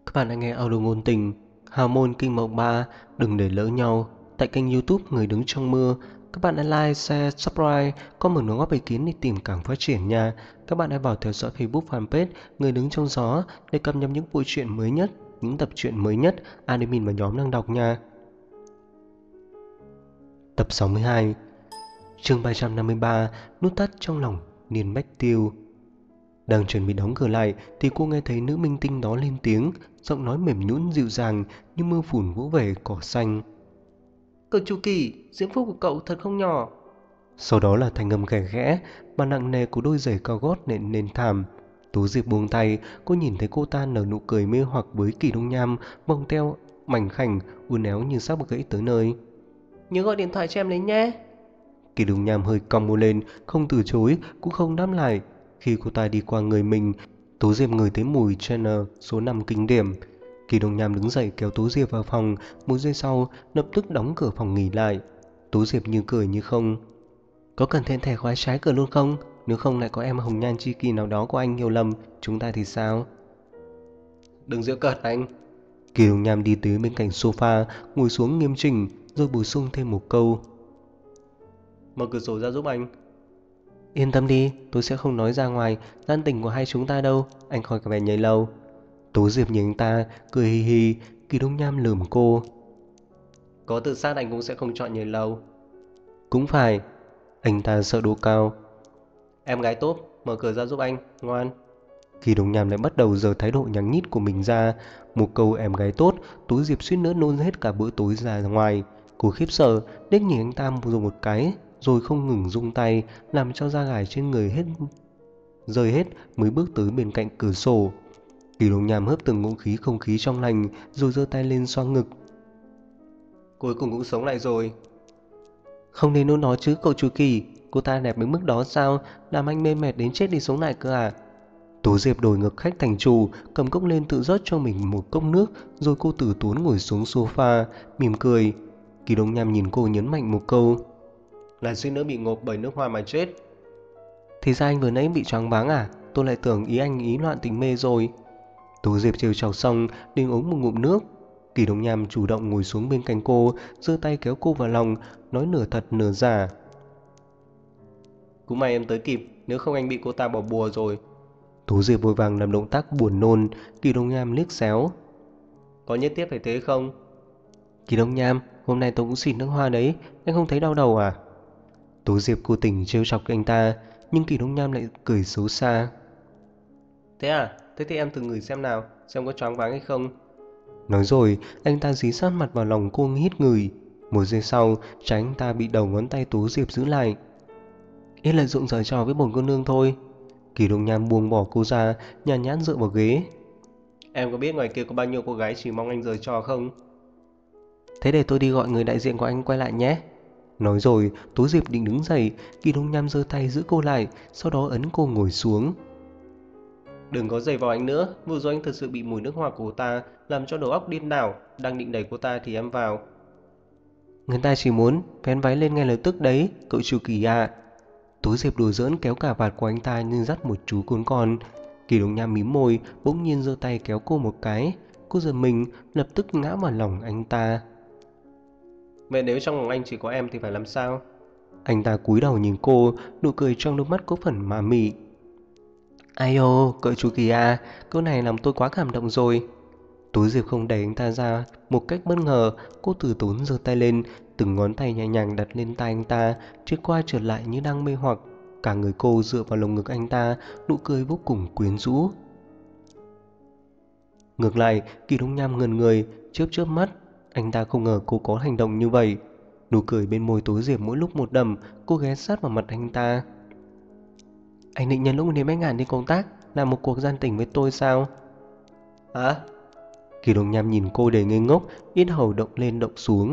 Các bạn đang nghe audio ngôn tình Hào môn kinh mộng 3. Đừng để lỡ nhau tại kênh YouTube Người đứng trong mưa. Các bạn hãy like, share, subscribe, có một đóng góp ý kiến để tìm cảm phát triển nha. Các bạn hãy vào theo dõi Facebook fanpage Người đứng trong gió để cập nhật những bộ truyện mới nhất, những tập truyện mới nhất admin và nhóm đang đọc nha. Tập 62, chương 353, nút thắt trong lòng Niên Bách Tiêu. Đang chuẩn bị đóng cửa lại thì cô nghe thấy nữ minh tinh đó lên tiếng, giọng nói mềm nhũn dịu dàng như mưa phùn vỗ về cỏ xanh. Cậu Chu Kỳ, diễm phúc của cậu thật không nhỏ. Sau đó là thanh âm khẽ khẽ mà nặng nề của đôi giày cao gót nện nền thảm. Tú Diệp buông tay, cô nhìn thấy cô ta nở nụ cười mê hoặc với Kỳ Đông Nham, vòng teo mảnh khảnh uốn éo như sắp gãy tới nơi. Nhớ gọi điện thoại cho em lấy nhé. Kỳ Đông Nham hơi cong môi lên, không từ chối, cũng không đáp lại. Khi cô ta đi qua người mình, Tú Diệp ngửi thấy mùi Chanel số 5 kinh điểm. Kỳ Đông Nham đứng dậy kéo Tú Diệp vào phòng, một giây sau lập tức đóng cửa phòng nghỉ lại. Tú Diệp như cười như không. Có cần thêm thẻ khóa trái cửa luôn không? Nếu không lại có em hồng nhan chi kỳ nào đó của anh hiểu lầm, chúng ta thì sao? Đừng giễu cợt anh. Kỳ Đông Nham đi tới bên cạnh sofa, ngồi xuống nghiêm chỉnh, rồi bổ sung thêm một câu. Mở cửa sổ ra giúp anh. Yên tâm đi, tôi sẽ không nói ra ngoài gian tình của hai chúng ta đâu, anh khỏi phải nhảy lâu. Tố Diệp nhìn anh ta, cười hì hì. Kỳ Đông Nham lườm cô. Có tự sát anh cũng sẽ không chọn nhảy lâu. Cũng phải. Anh ta sợ độ cao. Em gái tốt, mở cửa ra giúp anh, ngoan. Kỳ Đông Nham lại bắt đầu giở thái độ nhắn nhít của mình ra. Một câu em gái tốt, Tố Diệp suýt nữa nôn hết cả bữa tối ra ngoài. Cô khiếp sợ, đếch nhìn anh ta dùng một cái, rồi không ngừng rung tay, làm cho da gà trên người rơi hết mới bước tới bên cạnh cửa sổ. Kỳ Đông Nham hớp từng ngụm không khí trong lành, rồi giơ tay lên xoa ngực. Cuối cùng cũng sống lại rồi. Không nên nôn nó chứ cậu Chu Kỳ, cô ta đẹp đến mức đó sao, làm anh mê mệt đến chết đi sống lại cơ à? Tố Diệp đổi ngược khách thành chủ, cầm cốc lên tự rót cho mình một cốc nước, rồi cô từ tốn ngồi xuống sofa, mỉm cười. Kỳ Đông Nham nhìn cô nhấn mạnh một câu. Là suýt nữa bị ngộp bởi nước hoa mà chết. Thì ra anh vừa nãy bị choáng váng à? Tôi lại tưởng ý anh ý loạn tình mê rồi. Tố Diệp trêu chọc xong, định uống một ngụm nước. Kỳ Đông Nham chủ động ngồi xuống bên cạnh cô, giơ tay kéo cô vào lòng, nói nửa thật nửa giả. Cũng may em tới kịp, nếu không anh bị cô ta bỏ bùa rồi. Tố Diệp vội vàng làm động tác buồn nôn. Kỳ Đông Nham liếc xéo. Có nhất thiết phải thế không? Kỳ Đông Nham, hôm nay tôi cũng xịt nước hoa đấy, anh không thấy đau đầu à? Tố Diệp cố tình trêu chọc anh ta, nhưng Kỳ Đông Nham lại cười xấu xa. Thế à, thế thì em thử ngửi xem nào, xem có choáng váng hay không. Nói rồi, anh ta dí sát mặt vào lòng cô hít ngửi. Một giây sau, trái anh ta bị đầu ngón tay Tố Diệp giữ lại. Ít lợi dụng giở trò với bổn cô nương thôi. Kỳ Đông Nham buông bỏ cô ra, nhàn nhãn dựa vào ghế. Em có biết ngoài kia có bao nhiêu cô gái chỉ mong anh giở trò không? Thế để tôi đi gọi người đại diện của anh quay lại nhé. Nói rồi, Tố Diệp định đứng dậy, Kỳ Đông Nham giơ tay giữ cô lại, sau đó ấn cô ngồi xuống. Đừng có giày vào anh nữa, vừa rồi anh thật sự bị mùi nước hoa của cô ta làm cho đầu óc điên đảo, đang định đẩy cô ta thì em vào. Người ta chỉ muốn vén váy lên ngay lập tức đấy, cậu Chu Kỳ à. Tố Diệp đùa giỡn kéo cả vạt của anh ta như dắt một chú cuốn con. Kỳ Đông Nham mím môi, bỗng nhiên giơ tay kéo cô một cái. Cô giật mình, lập tức ngã vào lòng anh ta. Vậy nếu trong lòng anh chỉ có em thì phải làm sao? Anh ta cúi đầu nhìn cô, nụ cười trong đôi mắt có phần ma mị. Ai ô, cậu chú Kỳ à, câu này làm tôi quá cảm động rồi. Tố Diệp không đẩy anh ta ra một cách bất ngờ, cô từ tốn giơ tay lên, từng ngón tay nhẹ nhàng đặt lên tai anh ta, trượt qua trượt lại như đang mê hoặc. Cả người cô dựa vào lồng ngực anh ta, nụ cười vô cùng quyến rũ. Ngược lại, Kỳ Đông Nham ngẩn người, chớp chớp mắt, anh ta không ngờ cô có hành động như vậy. Nụ cười bên môi Tố Diệp mỗi lúc một đậm, cô ghé sát vào mặt anh ta. Anh định nhân lúc đến Bách Ngạn đi công tác, làm một cuộc gian tình với tôi sao? Hả? Kỳ Đông Nham nhìn cô để ngây ngốc, yết hầu động lên động xuống.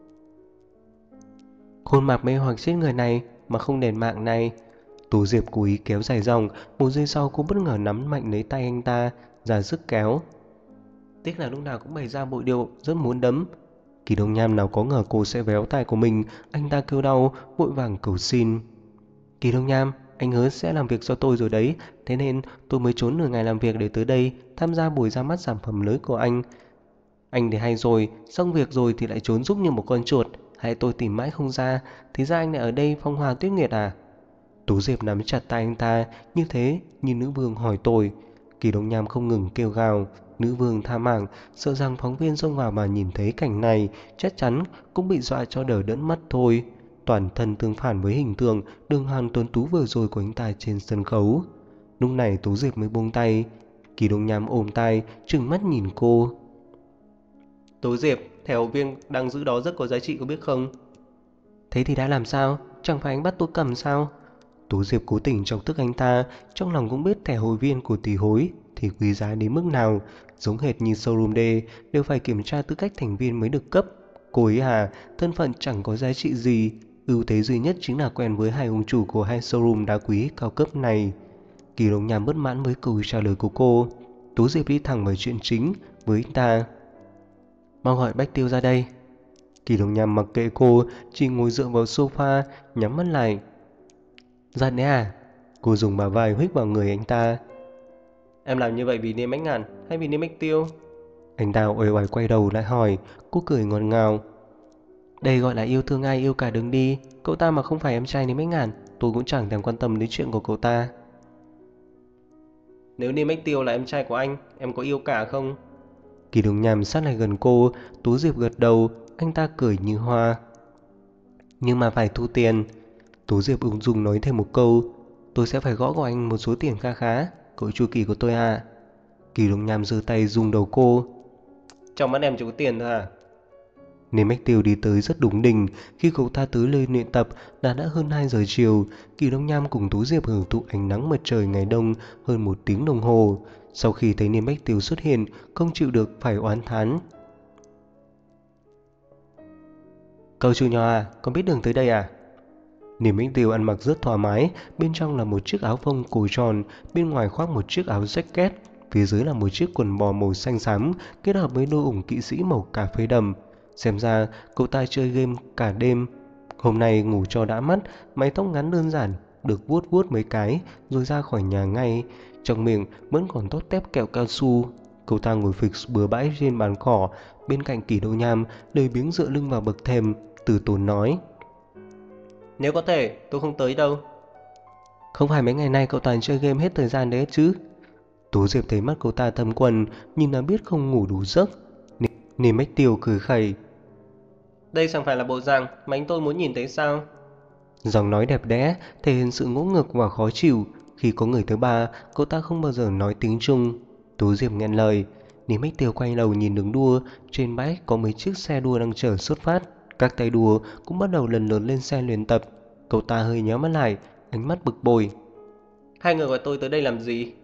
Khuôn mặt mê hoặc chết người này mà không đền mạng này. Tố Diệp cố ý kéo dài dòng, một giây sau cô bất ngờ nắm mạnh lấy tay anh ta, ra sức kéo. Tiếc là lúc nào cũng bày ra bộ điệu rất muốn đấm. Kỳ Đông Nham nào có ngờ cô sẽ véo tay của mình, anh ta kêu đau, vội vàng cầu xin. Kỳ Đông Nham, anh hứa sẽ làm việc cho tôi rồi đấy, thế nên tôi mới trốn nửa ngày làm việc để tới đây tham gia buổi ra mắt sản phẩm mới của anh. Anh thì hay rồi, xong việc rồi thì lại trốn giúp như một con chuột, hay tôi tìm mãi không ra, thì ra anh lại ở đây phong hoa tuyết nguyệt à? Tú Diệp nắm chặt tay anh ta, như thế như nữ vương hỏi tội. Kỳ Đông Nham không ngừng kêu gào, nữ vương tha mạng, sợ rằng phóng viên xông vào mà nhìn thấy cảnh này, chắc chắn cũng bị dọa cho đờ đẫn mắt thôi. Toàn thân tương phản với hình tượng đường hoàng tuấn tú vừa rồi của anh ta trên sân khấu. Lúc này Tú Diệp mới buông tay. Kỳ Đông Nham ôm tay, trừng mắt nhìn cô. Tú Diệp, thẻ hội viên đang giữ đó rất có giá trị có biết không? Thế thì đã làm sao? Chẳng phải anh bắt tôi cầm sao? Tú Diệp cố tình chọc tức anh ta, trong lòng cũng biết thẻ hội viên của tỷ hối thì quý giá đến mức nào, giống hệt như showroom D đều phải kiểm tra tư cách thành viên mới được cấp. Cô ấy à, thân phận chẳng có giá trị gì, ưu thế duy nhất chính là quen với hai ông chủ của hai showroom đá quý cao cấp này. Kỳ Đông Nham bất mãn với câu trả lời của cô. Tú Diệp đi thẳng vào chuyện chính với anh ta. Mau gọi Bách Tiêu ra đây. Kỳ Đông Nham mặc kệ cô, chỉ ngồi dựa vào sofa, nhắm mắt lại. Giận đấy à? Cô dùng bả vai huých vào người anh ta. Em làm như vậy vì niềm Bách Ngàn hay vì niềm Bách Tiêu? Anh ta uể oải quay đầu lại hỏi. Cô cười ngọt ngào. Đây gọi là yêu thương ai yêu cả đường đi. Cậu ta mà không phải em trai niềm Bách Ngàn, tôi cũng chẳng thèm quan tâm đến chuyện của cậu ta. Nếu niềm Bách Tiêu là em trai của anh, em có yêu cả không? Kỳ Đông Nham sát lại gần cô. Tú Diệp gật đầu. Anh ta cười như hoa. Nhưng mà phải thu tiền. Tú Diệp ung dung nói thêm một câu. Tôi sẽ phải gõ của anh một số tiền kha khá. Cậu chu kỳ của tôi à? Kỳ Đông Nham giơ tay rung đầu cô. Trong mắt em chỉ có tiền thôi à? Nên Mách Tiêu đi tới rất đúng đỉnh. Khi cậu ta tới nơi luyện tập đã hơn 2 giờ chiều. Kỳ Đông Nham cùng Tú Diệp hưởng thụ ánh nắng mặt trời ngày đông hơn 1 tiếng đồng hồ. Sau khi thấy Niên Bách Tiêu xuất hiện, không chịu được phải oán thán. Cậu chủ nhỏ à, con biết đường tới đây à? Niềm Bách Tiêu ăn mặc rất thoải mái, bên trong là một chiếc áo phông cổ tròn, bên ngoài khoác một chiếc áo jacket, phía dưới là một chiếc quần bò màu xanh xám kết hợp với đôi ủng kỵ sĩ màu cà phê đậm. Xem ra cậu ta chơi game cả đêm. Hôm nay ngủ cho đã mắt, mái tóc ngắn đơn giản, được vuốt vuốt mấy cái rồi ra khỏi nhà ngay. Trong miệng vẫn còn tót tép kẹo cao su. Cậu ta ngồi phịch bừa bãi trên bàn cỏ, bên cạnh Kỷ Đô Nham, lười biếng dựa lưng vào bậc thềm, từ tốn nói. Nếu có thể, tôi không tới đâu. Không phải mấy ngày nay cậu toàn chơi game hết thời gian đấy chứ? Tú Diệp thấy mắt cậu ta thâm quần, nhìn là biết không ngủ đủ giấc. Niềm Bách Tiêu cười khẩy. Đây chẳng phải là bộ dạng mà anh tôi muốn nhìn thấy sao? Giọng nói đẹp đẽ, thể hiện sự ngỗ ngược và khó chịu. Khi có người thứ ba, cậu ta không bao giờ nói tiếng Trung. Tú Diệp nghẹn lời. Niềm Bách Tiêu quay đầu nhìn đường đua. Trên bãi có mấy chiếc xe đua đang chở xuất phát. Các tay đua cũng bắt đầu lần lượt lên xe luyện tập. Cậu ta hơi nhíu mắt lại, ánh mắt bực bội. Hai người gọi tôi tới đây làm gì?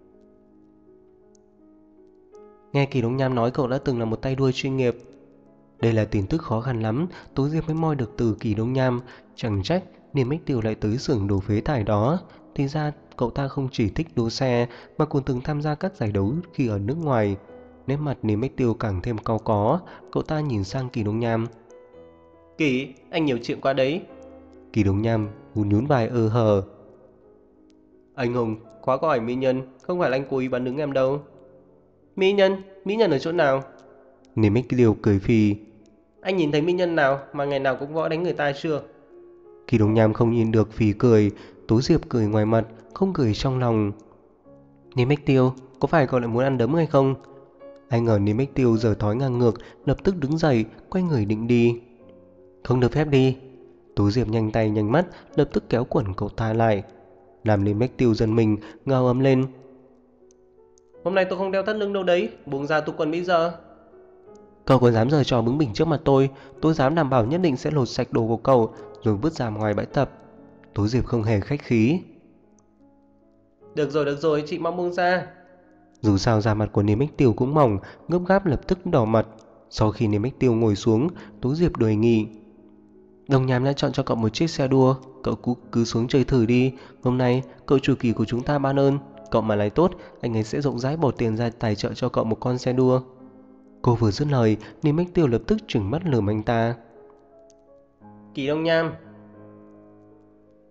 Nghe Kỳ Đông Nham nói cậu đã từng là một tay đua chuyên nghiệp. Đây là tin tức khó khăn lắm, Tú Diệp mới moi được từ Kỳ Đông Nham. Chẳng trách Niềm Bách Tiêu lại tới xưởng đồ phế thải đó. Thì ra cậu ta không chỉ thích đua xe mà còn từng tham gia các giải đấu khi ở nước ngoài. Nét mặt Niềm Bách Tiêu càng thêm cau có. Cậu ta nhìn sang Kỳ Đông Nham. Kỳ, anh nhiều chuyện quá đấy. Kỳ Đông Nham nhún vai hờ. Anh Hùng, quá có ảnh mỹ nhân, không phải là anh cố ý bắn đứng em đâu. Mỹ nhân? Mỹ nhân ở chỗ nào? Niềm Bách Tiêu cười phì. Anh nhìn thấy mỹ nhân nào mà ngày nào cũng võ đánh người ta chưa? Kỳ Đông Nham không nhìn được phì cười. Tú Diệp cười ngoài mặt, không cười trong lòng. Niềm Bách Tiêu, có phải cậu lại muốn ăn đấm hay không? Anh ngờ Niềm Bách Tiêu giờ thói ngang ngược, lập tức đứng dậy, quay người định đi. Không được phép đi. Tú Diệp nhanh tay nhanh mắt, lập tức kéo quần cậu ta lại. Làm Niềm Bách Tiêu giận mình, ngao ấm lên. Hôm nay tôi không đeo thắt lưng đâu đấy, buông ra tôi quần bây giờ. Cậu còn dám giở trò bướng bỉnh trước mặt tôi dám đảm bảo nhất định sẽ lột sạch đồ của cậu rồi vứt ra ngoài bãi tập. Tú Diệp không hề khách khí. Được rồi, chị mau buông ra. Dù sao da mặt của Niềm Bách Tiêu cũng mỏng, gấp gáp lập tức đỏ mặt. Sau khi Niềm Bách Tiêu ngồi xuống, Tú Diệp đề nghị. Đồng Nham đã chọn cho cậu một chiếc xe đua, cậu cứ xuống chơi thử đi. Hôm nay cậu chủ kỳ của chúng ta ban ơn, cậu mà lái tốt, anh ấy sẽ rộng rãi bỏ tiền ra tài trợ cho cậu một con xe đua. Cô vừa dứt lời, Niềm Bách Tiêu lập tức trừng mắt lườm anh ta. Kỳ Đông Nham.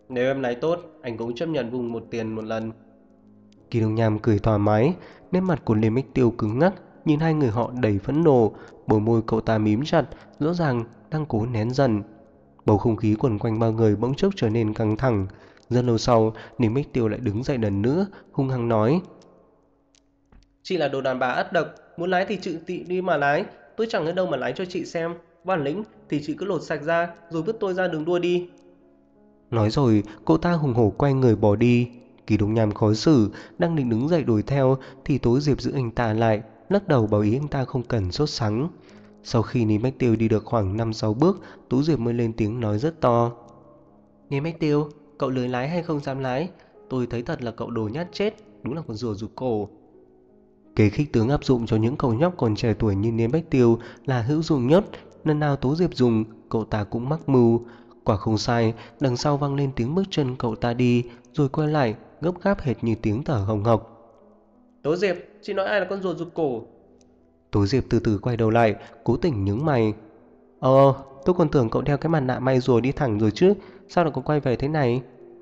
Nếu em lái tốt, anh cũng chấp nhận vùng một tiền một lần. Kỳ Đông Nham cười thoải mái, nét mặt của Lê Mách Tiêu cứng ngắc, nhìn hai người họ đầy phẫn nộ, bờ môi cậu ta mím chặt, rõ ràng đang cố nén giận. Bầu không khí quẩn quanh ba người bỗng chốc trở nên căng thẳng. Rất lâu sau, Lê Mách Tiêu lại đứng dậy lần nữa, hung hăng nói: Chị là đồ đàn bà ất độc, muốn lái thì chị đi mà lái, tôi chẳng ở đâu mà lái cho chị xem. Bản lĩnh thì chị cứ lột sạch ra, rồi vứt tôi ra đường đua đi. Nói rồi, cậu ta hùng hổ quay người bỏ đi. Kỳ Đông Nham khó xử, đang định đứng dậy đuổi theo thì Tố Diệp giữ anh ta lại, lắc đầu bảo ý anh ta không cần sốt sắng. Sau khi Ní Bách Tiêu đi được khoảng 5-6 bước, Tố Diệp mới lên tiếng nói rất to: Ní Bách Tiêu, cậu lười lái hay không dám lái? Tôi thấy thật là cậu đồ nhát chết, đúng là con rùa rụt cổ. Kế khích tướng áp dụng cho những cậu nhóc còn trẻ tuổi như Ní Bách Tiêu là hữu dụng nhất. Lần nào Tố Diệp dùng, cậu ta cũng mắc mưu. Quả không sai, đằng sau vang lên tiếng bước chân cậu ta đi, rồi quay lại, gấp gáp hệt như tiếng thở hồng hộc. Tố Diệp, chị nói ai là con rùa rụt cổ? Tố Diệp từ từ quay đầu lại, cố tình nhướng mày. Tôi còn tưởng cậu đeo cái mặt nạ may rùa đi thẳng rồi chứ, sao lại còn quay về thế này?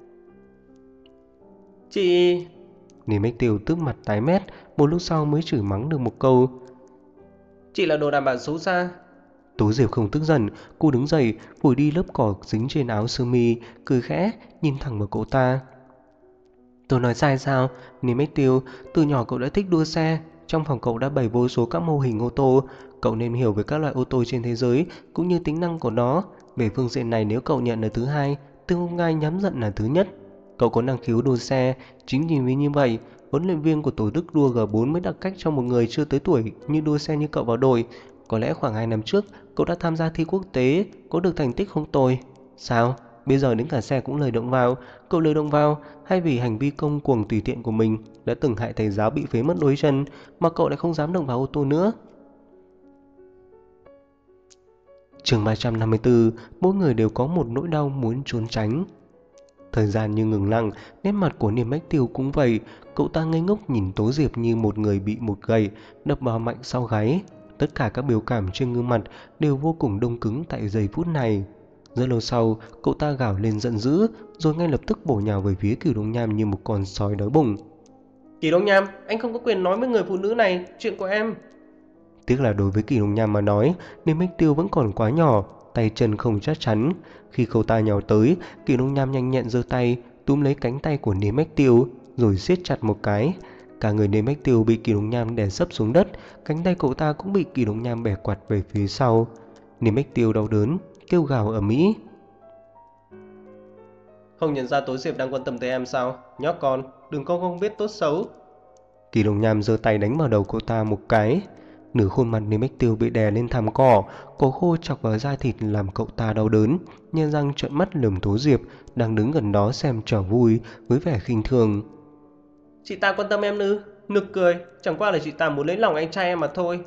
Chị... Ní Bách Tiêu tức mặt tái mét, một lúc sau mới chửi mắng được một câu. Chị là đồ đàn bà xấu xa. Tố Diệp không tức giận, cô đứng dậy, phủi đi lớp cỏ dính trên áo sơ mi, cười khẽ, nhìn thẳng vào cậu ta. Tôi nói sai sao? Ní Bách Tiêu, từ nhỏ cậu đã thích đua xe, trong phòng cậu đã bày vô số các mô hình ô tô, cậu nên hiểu về các loại ô tô trên thế giới cũng như tính năng của nó. Về phương diện này nếu cậu nhận là thứ hai, tôi không ai nhắm giận là thứ nhất. Cậu có năng khiếu đua xe, chính vì như vậy, huấn luyện viên của tổ chức đua G4 mới đặt cách cho một người chưa tới tuổi như đua xe như cậu vào đội. Có lẽ khoảng 2 năm trước, cậu đã tham gia thi quốc tế, có được thành tích không tồi. Sao? Bây giờ đến cả xe cũng lời động vào, cậu lời động vào hay vì hành vi công cuồng tùy tiện của mình đã từng hại thầy giáo bị phế mất đôi chân mà cậu lại không dám động vào ô tô nữa? Chương 354, mỗi người đều có một nỗi đau muốn trốn tránh. Thời gian như ngừng lặng, nét mặt của Niềm Bách Tiêu cũng vậy, cậu ta ngây ngốc nhìn Tố Diệp như một người bị một gậy đập vào mạnh sau gáy. Tất cả các biểu cảm trên gương mặt đều vô cùng đông cứng tại giây phút này. Rất lâu sau, cậu ta gào lên giận dữ, rồi ngay lập tức bổ nhào về phía Cửu Đông Nham như một con sói đói bụng. Kỳ Đông Nham, anh không có quyền nói với người phụ nữ này chuyện của em. Tiếc là đối với Kỳ Đông Nham mà nói, Niềm Bách Tiêu vẫn còn quá nhỏ, tay chân không chắc chắn. Khi cậu ta nhào tới, Kỳ Đông Nham nhanh nhẹn giơ tay túm lấy cánh tay của Niềm Bách Tiêu, rồi siết chặt một cái. Cả người Niềm Bách Tiêu bị Kỳ Đông Nham đè sấp xuống đất, cánh tay cậu ta cũng bị Kỳ Đông Nham bẻ quạt về phía sau. Niềm Bách Tiêu đau đớn, kêu gào ầm ĩ. Không nhận ra Tố Diệp đang quan tâm tới em sao? Nhóc con, đừng có không biết tốt xấu. Kỳ Đông Nham giơ tay đánh vào đầu cậu ta một cái. Nửa khuôn mặt Niềm Bách Tiêu bị đè lên thảm cỏ, cỏ khô chọc vào da thịt làm cậu ta đau đớn, nhe răng trợn mắt lườm Tố Diệp đang đứng gần đó xem trò vui với vẻ khinh thường. Chị ta quan tâm em ư? Nực cười, chẳng qua là chị ta muốn lấy lòng anh trai em mà thôi.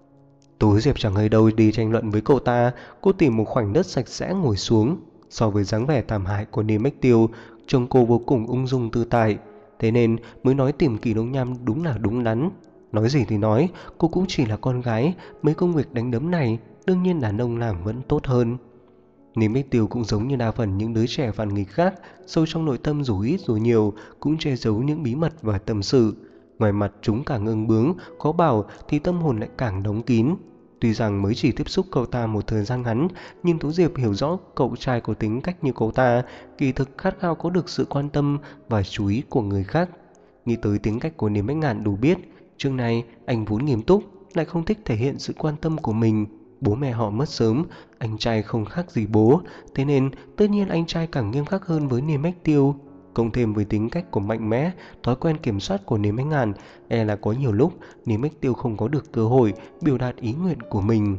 Tố Diệp chẳng hơi đâu đi tranh luận với cậu ta, cô tìm một khoảnh đất sạch sẽ ngồi xuống. So với dáng vẻ thảm hại của Niềm Bách Tiêu, trông cô vô cùng ung dung tự tại, thế nên mới nói tìm Kỳ Đông Nham đúng là đúng đắn. Nói gì thì nói, cô cũng chỉ là con gái, mấy công việc đánh đấm này đương nhiên đàn ông làm vẫn tốt hơn. Niềm Bách Tiêu cũng giống như đa phần những đứa trẻ phản nghịch khác, sâu trong nội tâm dù ít dù nhiều cũng che giấu những bí mật và tâm sự. Ngoài mặt chúng càng ương bướng, khó bảo thì tâm hồn lại càng đóng kín. Tuy rằng mới chỉ tiếp xúc cậu ta một thời gian ngắn, nhưng Tú Diệp hiểu rõ cậu trai có tính cách như cậu ta, kỳ thực khát khao có được sự quan tâm và chú ý của người khác. Nghĩ tới tính cách của Niềm Bách Ngạn đủ biết, trước này anh vốn nghiêm túc, lại không thích thể hiện sự quan tâm của mình. Bố mẹ họ mất sớm, anh trai không khác gì bố, thế nên tất nhiên anh trai càng nghiêm khắc hơn với Niềm Bách Tiêu. Cộng thêm với tính cách của mạnh mẽ, thói quen kiểm soát của Niềm Bách Ngạn, là có nhiều lúc Niềm Bách Tiêu không có được cơ hội biểu đạt ý nguyện của mình.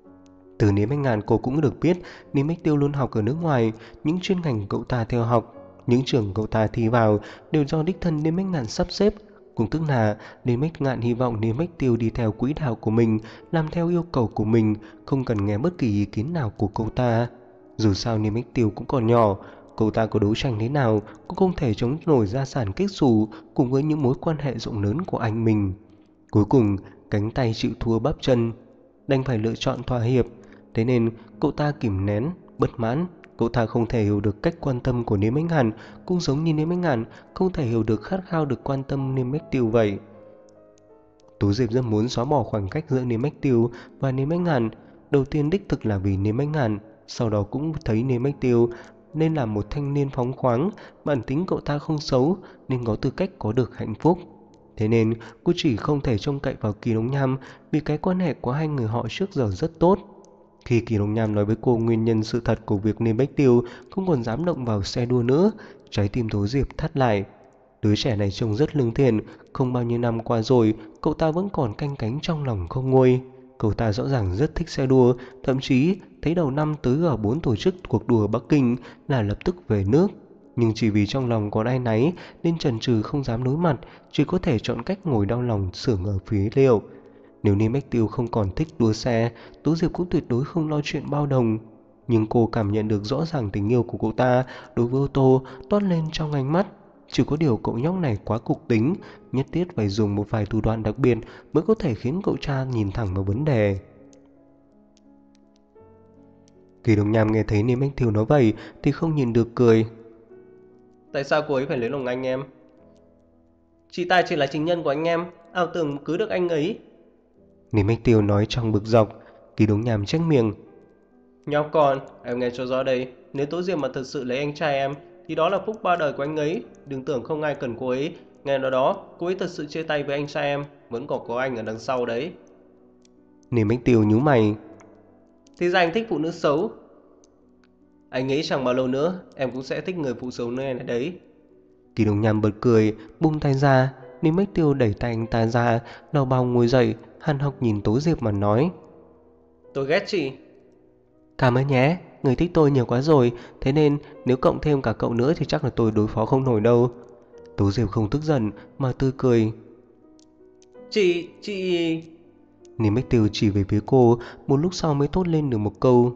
Từ Niềm Bách Ngạn cô cũng được biết Niềm Bách Tiêu luôn học ở nước ngoài, những chuyên ngành cậu ta theo học, những trường cậu ta thi vào đều do đích thân Niềm Bách Ngạn sắp xếp. Cũng tức là Niềm Bách Ngạn hy vọng Niềm Bách Tiêu đi theo quỹ đạo của mình, làm theo yêu cầu của mình, không cần nghe bất kỳ ý kiến nào của cậu ta. Dù sao Niềm Bách Tiêu cũng còn nhỏ, cậu ta có đấu tranh thế nào cũng không thể chống nổi gia sản kết xù cùng với những mối quan hệ rộng lớn của anh mình. Cuối cùng, cánh tay chịu thua bắp chân, đành phải lựa chọn thỏa hiệp. Thế nên cậu ta kìm nén, bất mãn, Cậu ta không thể hiểu được cách quan tâm của Niêm Ánh Hàn, cũng giống như Niêm Ánh Hàn không thể hiểu được khát khao được quan tâm Niêm Bách Tiêu vậy. Tú Diệp rất muốn xóa bỏ khoảng cách giữa Niêm Bách Tiêu và Niêm Ánh Hàn. Đầu tiên đích thực là vì Niêm Ánh Hàn, sau đó cũng thấy Niêm Bách Tiêu nên là một thanh niên phóng khoáng, bản tính cậu ta không xấu nên có tư cách có được hạnh phúc. Thế nên cô chỉ không thể trông cậy vào Kỳ Đông Nham vì cái quan hệ của hai người họ trước giờ rất tốt. Khi Kỳ Đông Nham nói với cô nguyên nhân sự thật của việc Niêm Bách Tiêu không còn dám động vào xe đua nữa, trái tim Tố Diệp thắt lại. Đứa trẻ này trông rất lương thiện, không bao nhiêu năm qua rồi, cậu ta vẫn còn canh cánh trong lòng không nguôi. Cậu ta rõ ràng rất thích xe đua, thậm chí thấy đầu năm tới G4 tổ chức cuộc đua ở Bắc Kinh là lập tức về nước. Nhưng chỉ vì trong lòng còn áy náy nên chần chừ không dám đối mặt, chỉ có thể chọn cách ngồi đau lòng sưởng ở phế liệu. Nếu Niêm Bách Tiêu không còn thích đua xe, Tố Diệp cũng tuyệt đối không lo chuyện bao đồng. Nhưng cô cảm nhận được rõ ràng tình yêu của cậu ta đối với ô tô toát lên trong ánh mắt. Chỉ có điều cậu nhóc này quá cục tính, nhất thiết phải dùng một vài thủ đoạn đặc biệt mới có thể khiến cậu cha nhìn thẳng vào vấn đề. Kỳ Đông Nham nghe thấy Niêm Bách Tiêu nói vậy thì không nhìn được cười. Tại sao cô ấy phải lấy lòng anh em? Chị ta chỉ là情nhân của anh em, ảo tưởng cưới được anh ấy. Niêm Bách Tiêu nói trong bực dọc. Kỳ Đông Nham trách miệng. Nhóc con, em nghe cho rõ đây, nếu Tố Diệp mà thật sự lấy anh trai em thì đó là phúc ba đời của anh ấy. Đừng tưởng không ai cần cô ấy. Nghe nói đó, cô ấy thật sự chia tay với anh trai em, vẫn còn có anh ở đằng sau đấy. Niêm Bách Tiêu nhíu mày. Thì ra anh thích phụ nữ xấu. Anh nghĩ chẳng bao lâu nữa em cũng sẽ thích người phụ xấu này đấy. Kỳ Đông Nham bật cười, buông tay ra. Niêm Bách Tiêu đẩy tay anh ta ra, đau bao ngồi dậy, hằn học nhìn Tố Diệp mà nói. Tôi ghét chị. Cảm ơn nhé, người thích tôi nhiều quá rồi, thế nên nếu cộng thêm cả cậu nữa thì chắc là tôi đối phó không nổi đâu. Tố Diệp không tức giận mà tươi cười. Chị... Niêm Bách Tiêu chỉ về phía cô, một lúc sau mới thốt lên được một câu.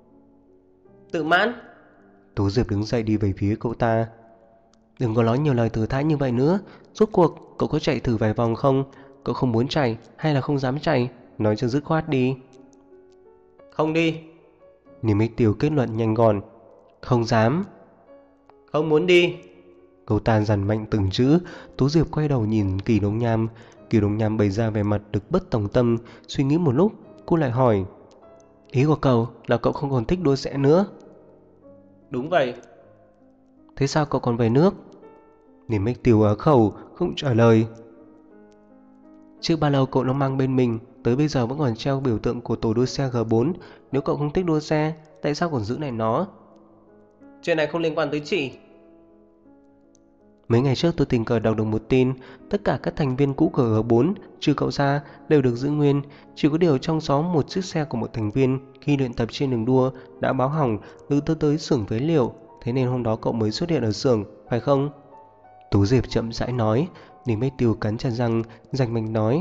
Tự mãn. Tố Diệp đứng dậy đi về phía cậu ta. Đừng có nói nhiều lời thừa thãi như vậy nữa. Rốt cuộc cậu có chạy thử vài vòng không? Cậu không muốn chạy hay là không dám chạy? Nói cho dứt khoát đi. Không đi. Niêm Bách Tiêu kết luận nhanh gọn. Không dám. Không muốn đi. Cậu ta dằn mạnh từng chữ. Tố Diệp quay đầu nhìn Kỳ Đông Nham. Kỳ Đông Nham bày ra vẻ mặt được bất tòng tâm. Suy nghĩ một lúc cô lại hỏi. Ý của cậu là cậu không còn thích đua xe nữa? Đúng vậy. Thế sao cậu còn về nước? Niêm Bách Tiêu á khẩu không trả lời. Trước bao lâu cậu nó mang bên mình, tới bây giờ vẫn còn treo biểu tượng của tổ đua xe G4. Nếu cậu không thích đua xe, tại sao còn giữ lại nó? Chuyện này không liên quan tới chị. Mấy ngày trước tôi tình cờ đọc được một tin, tất cả các thành viên cũ của G4 trừ cậu ra đều được giữ nguyên. Chỉ có điều trong xóm một chiếc xe của một thành viên khi luyện tập trên đường đua đã báo hỏng, được đưa tới xưởng phế liệu. Thế nên hôm đó cậu mới xuất hiện ở xưởng, phải không? Tú Diệp chậm rãi nói. Niêm Bách Tiêu cắn chặt răng, rành mạch nói.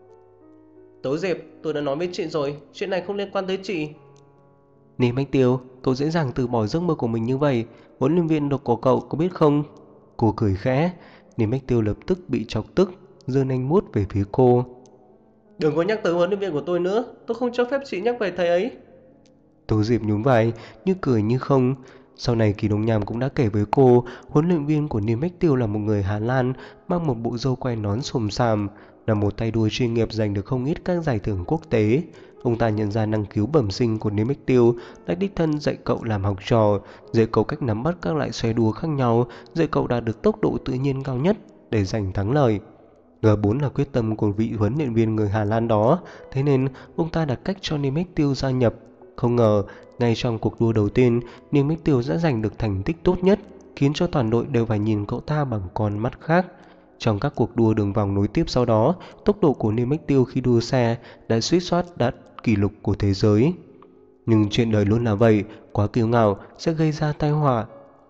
Tố Diệp, tôi đã nói với chị rồi, chuyện này không liên quan tới chị. Niêm Bách Tiêu, cậu dễ dàng từ bỏ giấc mơ của mình như vậy. Huấn luyện viên độc của cậu có biết không? Cô cười khẽ. Niêm Bách Tiêu lập tức bị chọc tức, giơ nanh vuốt về phía cô. Đừng có nhắc tới huấn luyện viên của tôi nữa, tôi không cho phép chị nhắc về thầy ấy. Tố Diệp nhún vai, như cười như không. Sau này Kỳ Đông Nham cũng đã kể với cô, huấn luyện viên của Niêm Bách Tiêu là một người Hà Lan, mang một bộ râu quai nón xồm xàm, là một tay đua chuyên nghiệp giành được không ít các giải thưởng quốc tế. Ông ta nhận ra năng khiếu bẩm sinh của Niêm Bách Tiêu, đã đích thân dạy cậu làm học trò, dạy cậu cách nắm bắt các loại xoay đua khác nhau, dạy cậu đạt được tốc độ tự nhiên cao nhất để giành thắng lợi. G4 là quyết tâm của vị huấn luyện viên người Hà Lan đó, thế nên ông ta đặt cách cho Niêm Bách Tiêu gia nhập. Không ngờ, ngay trong cuộc đua đầu tiên, Niêm Bách Tiêu đã giành được thành tích tốt nhất, khiến cho toàn đội đều phải nhìn cậu ta bằng con mắt khác. Trong các cuộc đua đường vòng nối tiếp sau đó, tốc độ của Niêm Bách Tiêu khi đua xe đã suýt soát đạt kỷ lục của thế giới. Nhưng chuyện đời luôn là vậy, quá kiêu ngạo sẽ gây ra tai họa.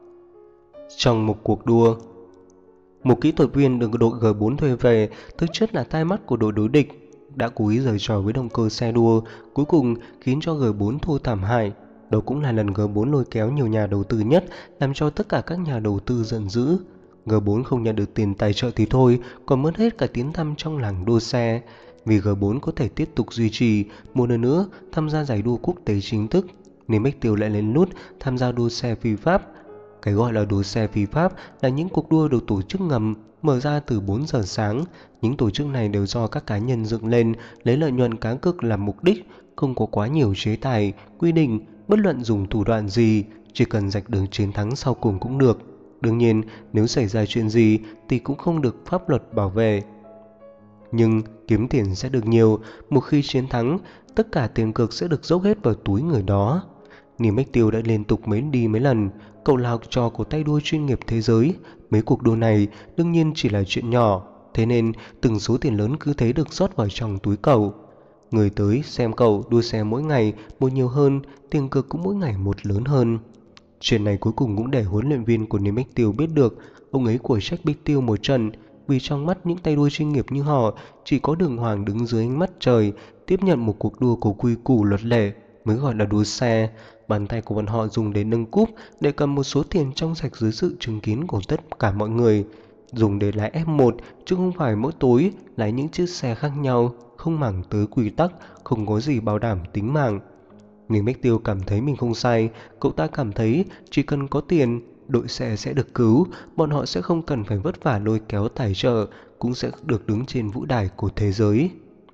Trong một cuộc đua, một kỹ thuật viên được đội G4 thuê về, thực chất là tai mắt của đội đối địch, đã cố ý giở trò với động cơ xe đua, cuối cùng khiến cho G4 thua thảm hại. Đó cũng là lần G4 lôi kéo nhiều nhà đầu tư nhất, làm cho tất cả các nhà đầu tư giận dữ. G4 không nhận được tiền tài trợ thì thôi, còn mất hết cả tiếng tăm trong làng đua xe. Vì G4 có thể tiếp tục duy trì, một lần nữa tham gia giải đua quốc tế chính thức, nên Bách Tiêu lại lén lút tham gia đua xe phi pháp. Cái gọi là đua xe phi pháp là những cuộc đua được tổ chức ngầm, mở ra từ 4 giờ sáng. Những tổ chức này đều do các cá nhân dựng lên, lấy lợi nhuận cá cược làm mục đích, không có quá nhiều chế tài, quy định, bất luận dùng thủ đoạn gì, chỉ cần giành được chiến thắng sau cùng cũng được. Đương nhiên, nếu xảy ra chuyện gì thì cũng không được pháp luật bảo vệ. Nhưng kiếm tiền sẽ được nhiều, một khi chiến thắng, tất cả tiền cược sẽ được dốc hết vào túi người đó. Niềm Bách Tiêu đã liên tục đi mấy lần, cậu là học trò của tay đua chuyên nghiệp thế giới. Mấy cuộc đua này đương nhiên chỉ là chuyện nhỏ, thế nên từng số tiền lớn cứ thế được rót vào trong túi cậu. Người tới xem cậu đua xe mỗi ngày một nhiều hơn, tiền cược cũng mỗi ngày một lớn hơn. Chuyện này cuối cùng cũng để huấn luyện viên của Niềm Bách Tiêu biết được, ông ấy của trách Bách Tiêu một trận, vì trong mắt những tay đua chuyên nghiệp như họ, chỉ có Đường Hoàng đứng dưới ánh mắt trời, tiếp nhận một cuộc đua có quy củ luật lệ mới gọi là đua xe. Bàn tay của bọn họ dùng để nâng cúp, để cầm một số tiền trong sạch dưới sự chứng kiến của tất cả mọi người, dùng để lái F1 chứ không phải mỗi tối lái những chiếc xe khác nhau, không màng tới quy tắc, không có gì bảo đảm tính mạng. Niềm Bách Tiêu cảm thấy mình không sai, cậu ta cảm thấy chỉ cần có tiền, đội xe sẽ được cứu, bọn họ sẽ không cần phải vất vả lôi kéo tài trợ, cũng sẽ được đứng trên vũ đài của thế giới.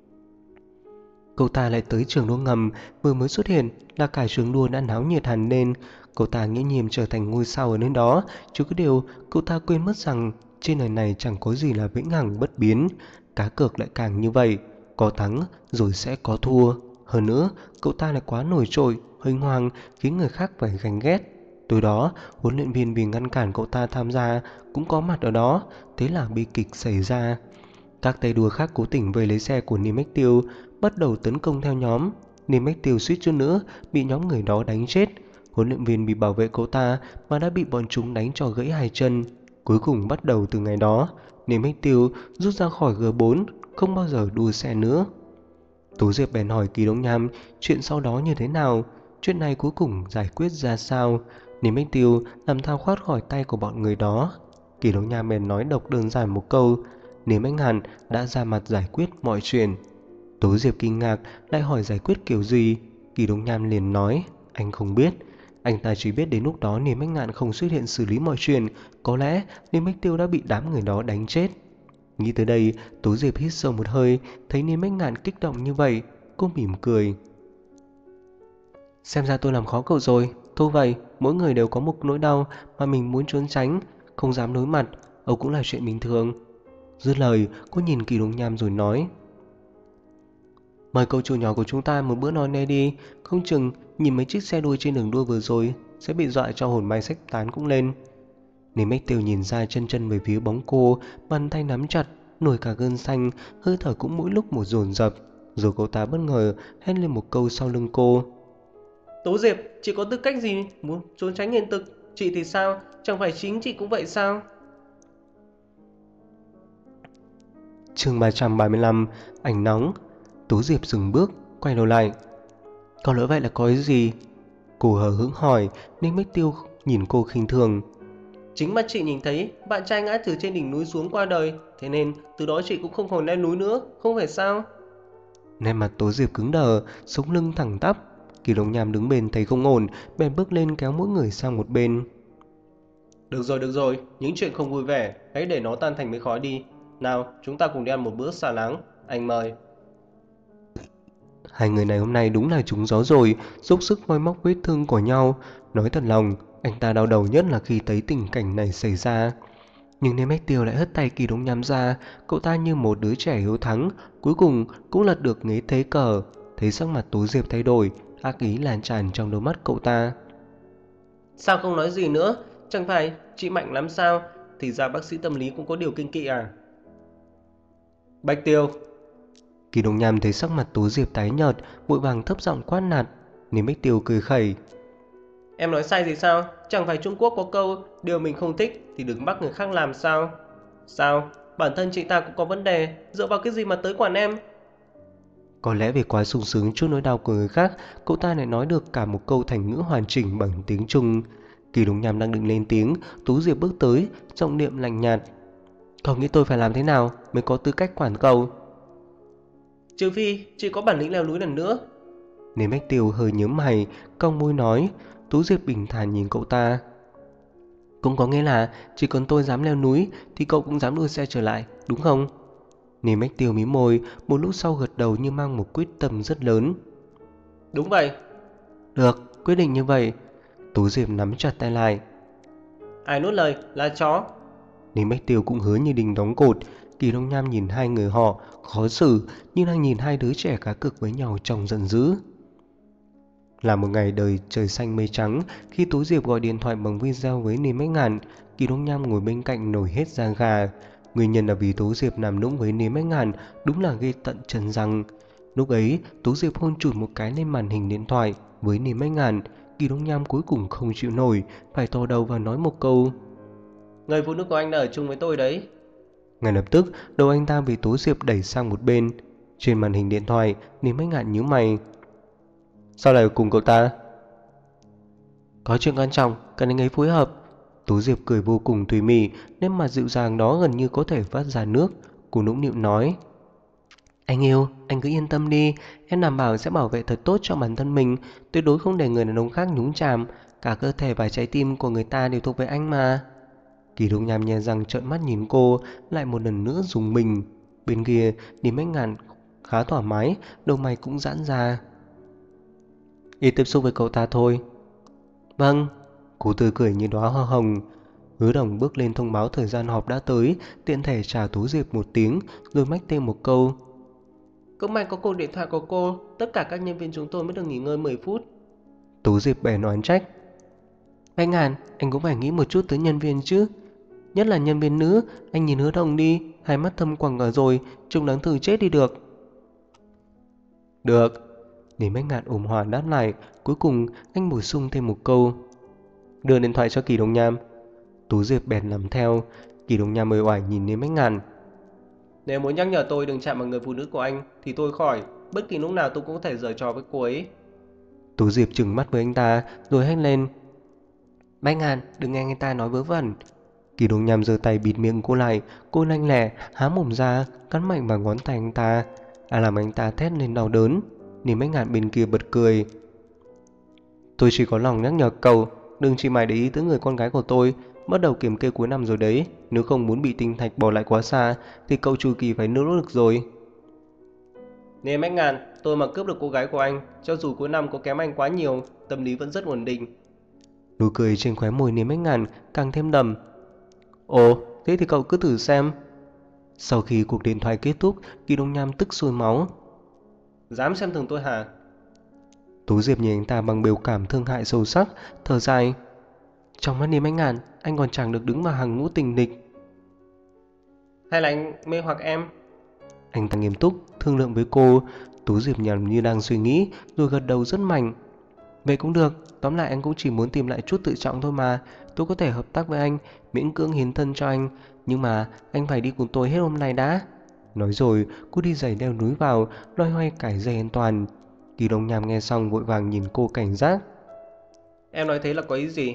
Cậu ta lại tới trường đua ngầm, vừa mới xuất hiện là cả trường đua đã náo nhiệt hẳn lên. Cậu ta nghiễm nhiên trở thành ngôi sao ở nơi đó, chứ có điều cậu ta quên mất rằng trên đời này chẳng có gì là vĩnh hằng bất biến. Cá cược lại càng như vậy, có thắng rồi sẽ có thua. Hơn nữa, cậu ta lại quá nổi trội, huênh hoang, khiến người khác phải ganh ghét. Tối đó, huấn luyện viên vì ngăn cản cậu ta tham gia cũng có mặt ở đó, thế là bi kịch xảy ra. Các tay đua khác cố tình vây lấy xe của Niềm Bách Tiêu, bắt đầu tấn công theo nhóm. Niềm Bách Tiêu suýt chút nữa bị nhóm người đó đánh chết. Huấn luyện viên bị bảo vệ cậu ta mà đã bị bọn chúng đánh cho gãy hai chân. Cuối cùng bắt đầu từ ngày đó, Niềm Bách Tiêu rút ra khỏi G4, không bao giờ đua xe nữa. Tố Diệp bèn hỏi Kỳ Đông Nham chuyện sau đó như thế nào, chuyện này cuối cùng giải quyết ra sao. Niềm Bách Tiêu làm thao thoát khỏi tay của bọn người đó. Kỳ Đông Nham bèn nói độc đơn giản một câu: Niềm Anh Hàn đã ra mặt giải quyết mọi chuyện. Tố Diệp kinh ngạc, lại hỏi giải quyết kiểu gì. Kỳ Đông Nham liền nói anh không biết. Anh ta chỉ biết đến lúc đó Niềm Anh Ngạn không xuất hiện xử lý mọi chuyện, có lẽ Niềm Bách Tiêu đã bị đám người đó đánh chết. Nghĩ tới đây, Tố Diệp hít sâu một hơi, thấy Niềm Bách Ngạn kích động như vậy, cô mỉm cười. Xem ra tôi làm khó cậu rồi. Thôi vậy, mỗi người đều có một nỗi đau mà mình muốn trốn tránh, không dám đối mặt, Âu cũng là chuyện bình thường. Dứt lời, cô nhìn Kỳ Đông Nham rồi nói: Mời cậu chủ nhỏ của chúng ta một bữa no nê đi, không chừng nhìn mấy chiếc xe đua trên đường đua vừa rồi sẽ bị dọa cho hồn bay xách tán cũng lên. Niềm Bách Tiêu nhìn ra chân chân về phía bóng cô, bàn tay nắm chặt, nổi cả gân xanh, hơi thở cũng mỗi lúc một dồn dập. Rồi cậu ta bất ngờ hét lên một câu sau lưng cô: Tố Diệp, chị có tư cách gì muốn trốn tránh hiện thực? Chị thì sao? Chẳng phải chính chị cũng vậy sao? Chương 335, ảnh nóng. Tố Diệp dừng bước, quay đầu lại. Có lỡ vậy là có ý gì? Cô hờ hững hỏi, nên Bách Tiêu nhìn cô khinh thường. Chính mắt chị nhìn thấy bạn trai ngã từ trên đỉnh núi xuống qua đời, thế nên từ đó chị cũng không còn leo núi nữa, không phải sao? Nét mặt Tố Diệp cứng đờ, sống lưng thẳng tắp. Kỳ Đông Nham đứng bên thấy không ổn, bèn bước lên kéo mỗi người sang một bên. Được rồi, những chuyện không vui vẻ, hãy để nó tan thành mấy khói đi. Nào, chúng ta cùng đi ăn một bữa xả láng, anh mời. Hai người này hôm nay đúng là trúng gió rồi, dốc sức moi móc vết thương của nhau. Nói thật lòng, anh ta đau đầu nhất là khi thấy tình cảnh này xảy ra. Nhưng nếu Bách Tiêu lại hất tay Kỳ Đông Nham ra, cậu ta như một đứa trẻ hiếu thắng, cuối cùng cũng lật được nghế thế cờ. Thấy sắc mặt Tố Diệp thay đổi, ác ý lan tràn trong đôi mắt cậu ta. Sao không nói gì nữa? Chẳng phải chị mạnh lắm sao? Thì ra bác sĩ tâm lý cũng có điều kiêng kỵ à? Bách Tiêu. Kỳ Đông Nham thấy sắc mặt Tố Diệp tái nhợt, vội vàng thấp giọng quát nạt. Nên Bách Tiêu cười khẩy. Em nói sai gì sao? Chẳng phải Trung Quốc có câu điều mình không thích thì đừng bắt người khác làm sao? Sao? Bản thân chị ta cũng có vấn đề, dựa vào cái gì mà tới quản em? Có lẽ vì quá sung sướng trước nỗi đau của người khác, cậu ta lại nói được cả một câu thành ngữ hoàn chỉnh bằng tiếng Trung. Kỳ Đông Nham đang định lên tiếng, Tú Diệp bước tới, giọng điệu lạnh nhạt. Cậu nghĩ tôi phải làm thế nào mới có tư cách quản cậu? Trừ phi chị có bản lĩnh leo núi lần nữa. Nên Bách Tiêu hơi nhớm mày, cong môi nói. Tú Diệp bình thản nhìn cậu ta. Cũng có nghĩa là chỉ cần tôi dám leo núi thì cậu cũng dám đua xe trở lại, đúng không? Nên Bách Tiêu mím môi, một lúc sau gật đầu như mang một quyết tâm rất lớn. Đúng vậy. Được, quyết định như vậy. Tú Diệp nắm chặt tay lại. Ai nuốt lời là chó. Nên Bách Tiêu cũng hứa như đình đóng cột. Kỳ Đông Nham nhìn hai người họ khó xử như đang nhìn hai đứa trẻ cá cược với nhau trong giận dữ. Là một ngày đời trời xanh mây trắng, khi Tú Diệp gọi điện thoại bằng video với Niêm Bách Ngạn, Kỳ Đông Nham ngồi bên cạnh nổi hết da gà. Nguyên nhân là vì Tú Diệp làm nũng với Niêm Bách Ngạn, đúng là ghê tận chân răng. Lúc ấy, Tú Diệp hôn chụt một cái lên màn hình điện thoại với Niêm Bách Ngạn. Kỳ Đông Nham cuối cùng không chịu nổi, phải thò đầu và nói một câu. Người phụ nữ của anh đã ở chung với tôi đấy. Ngay lập tức, đầu anh ta bị Tú Diệp đẩy sang một bên. Trên màn hình điện thoại, Niêm Bách Ngạn nhíu mày. Sao lại cùng cậu ta? Có chuyện quan trọng, cần anh ấy phối hợp. Tú Diệp cười vô cùng tùy mị, nét mặt dịu dàng đó gần như có thể vắt ra nước. Cô nũng nịu nói. Anh yêu, anh cứ yên tâm đi, em đảm bảo sẽ bảo vệ thật tốt cho bản thân mình, tuyệt đối không để người đàn ông khác nhúng chàm, cả cơ thể và trái tim của người ta đều thuộc về anh mà. Kỳ Đông Nham nhe răng trợn mắt nhìn cô, lại một lần nữa rùng mình. Bên kia, Niêm Bách Ngạn khá thoải mái, đầu mày cũng giãn ra. Ít tiếp xúc với cậu ta thôi. Vâng. Cô tươi cười như đóa hoa hồng. Hứa Đồng bước lên thông báo thời gian họp đã tới, tiện thể chào Tú Diệp một tiếng, rồi mách thêm một câu. Cũng may có cuộc điện thoại của cô, tất cả các nhân viên chúng tôi mới được nghỉ ngơi 10 phút. Tú Diệp bèn oán trách. Bách Ngạn, anh cũng phải nghĩ một chút tới nhân viên chứ. Nhất là nhân viên nữ, anh nhìn Hứa Đồng đi, hai mắt thâm quầng ở rồi, trông đáng thử chết đi được. Được. Để Bách Ngạn ồm hòa đáp lại, cuối cùng anh bổ sung thêm một câu. Đưa điện thoại cho Kỳ Đông Nham. Tú Diệp bèn làm theo. Kỳ Đông Nham uể oải nhìn đến Bách Ngạn. Nếu muốn nhắc nhở tôi đừng chạm vào người phụ nữ của anh thì tôi khỏi, bất kỳ lúc nào tôi cũng có thể giở trò với cô ấy. Tú Diệp trừng mắt với anh ta, rồi hét lên. Bách Ngạn, đừng nghe anh ta nói vớ vẩn. Kỳ Đông Nham giơ tay bịt miệng cô lại, cô lanh lẹ há mồm ra, cắn mạnh vào ngón tay anh ta, làm anh ta thét lên đau đớn. Nên Bách Ngạn bên kia bật cười. Tôi chỉ có lòng nhắc nhở cậu, đừng chỉ mải để ý tới người con gái của tôi, bắt đầu kiểm kê cuối năm rồi đấy, nếu không muốn bị tinh thạch bỏ lại quá xa thì cậu Chu Kỳ phải nỗ lực rồi. Nên Bách Ngạn, tôi mà cướp được cô gái của anh, cho dù cuối năm có kém anh quá nhiều, tâm lý vẫn rất ổn định. Nụ cười trên khóe môi Niêm Bách Ngạn càng thêm đậm. Ồ, thế thì cậu cứ thử xem. Sau khi cuộc điện thoại kết thúc, Kỳ Đông Nham tức sôi máu. Dám xem thường tôi hả? Tú Diệp nhìn anh ta bằng biểu cảm thương hại sâu sắc, thở dài. Trong mắt Niêm Bách Ngạn, anh còn chẳng được đứng vào hàng ngũ tình địch. Hay là anh mê hoặc em? Anh ta nghiêm túc, thương lượng với cô. Tú Diệp nhầm như đang suy nghĩ, rồi gật đầu rất mạnh. Vậy cũng được, tóm lại anh cũng chỉ muốn tìm lại chút tự trọng thôi mà. Tôi có thể hợp tác với anh, miễn cưỡng hiến thân cho anh, nhưng mà anh phải đi cùng tôi hết hôm nay đã. Nói rồi, cô đi giày leo núi vào, loay hoay cải dây an toàn. Kỳ Đông Nham nghe xong vội vàng nhìn cô cảnh giác. Em nói thế là có ý gì?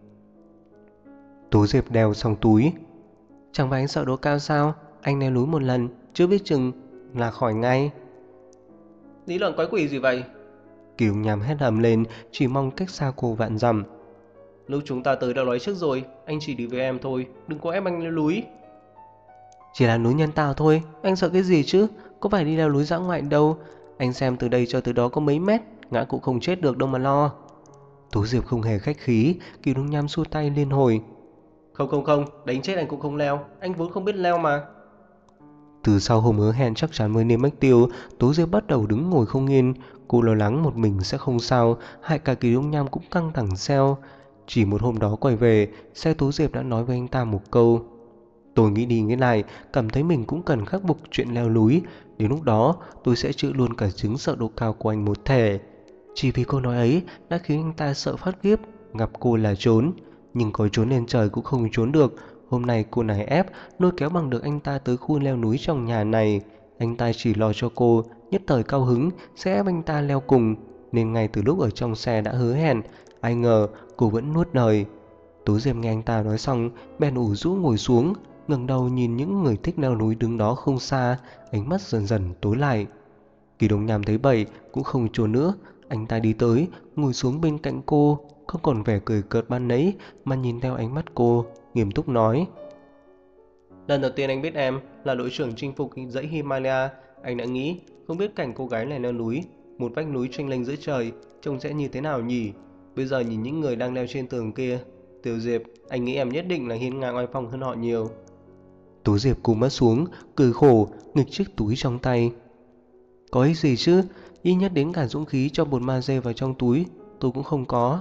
Tú Diệp đeo xong túi. Chẳng phải anh sợ độ cao sao? Anh leo núi một lần, chưa biết chừng là khỏi ngay. Lý luận quái quỷ gì vậy? Kỳ Đông Nham hét ầm lên, chỉ mong cách xa cô vạn dặm. Lúc chúng ta tới đã nói trước rồi, anh chỉ đi với em thôi, đừng có ép anh leo núi. Chỉ là núi nhân tạo thôi, anh sợ cái gì chứ? Có phải đi leo núi dã ngoại đâu. Anh xem từ đây cho tới đó có mấy mét, ngã cũng không chết được đâu mà lo. Tú Diệp không hề khách khí, Kỳ Đông Nham xua tay liên hồi. Không, đánh chết anh cũng không leo, anh vốn không biết leo mà. Từ sau hôm hứa hẹn chắc chắn với Niêm Bách Tiêu, Tú Diệp bắt đầu đứng ngồi không yên. Cô lo lắng một mình sẽ không sao, hại cả Kỳ Đông Nham cũng căng thẳng theo. Chỉ một hôm đó quay về, xe Tú Diệp đã nói với anh ta một câu. Tôi nghĩ đi nghĩ lại, cảm thấy mình cũng cần khắc phục chuyện leo núi. Đến lúc đó, tôi sẽ chữa luôn cả chứng sợ độ cao của anh một thể. Chỉ vì câu nói ấy đã khiến anh ta sợ phát khiếp, gặp cô là trốn. Nhưng có trốn lên trời cũng không trốn được. Hôm nay cô này ép, lôi kéo bằng được anh ta tới khu leo núi trong nhà này. Anh ta chỉ lo cho cô, nhất thời cao hứng, sẽ ép anh ta leo cùng. Nên ngay từ lúc ở trong xe đã hứa hẹn, ai ngờ cô vẫn nuốt lời. Tú Diệp nghe anh ta nói xong, bèn ủ rũ ngồi xuống, ngẩng đầu nhìn những người thích leo núi đứng đó không xa, ánh mắt dần dần tối lại. Kỳ Đông Nham thấy vậy cũng không trốn nữa, Anh ta đi tới, ngồi xuống bên cạnh cô, không còn vẻ cười cợt ban nãy mà nhìn theo ánh mắt cô, nghiêm túc nói. Lần đầu tiên anh biết em là đội trưởng chinh phục dãy Himalaya, anh đã nghĩ không biết cảnh cô gái này leo núi, một vách núi chênh lênh giữa trời, trông sẽ như thế nào nhỉ? Bây giờ nhìn những người đang leo trên tường kia, Tiểu Diệp, anh nghĩ em nhất định là hiên ngang oai phong hơn họ nhiều. Tú Diệp cúi mắt xuống, cười khổ, nghịch chiếc túi trong tay. Có ích gì chứ, ít nhất đến cả dũng khí cho một ma dê vào trong túi, tôi cũng không có.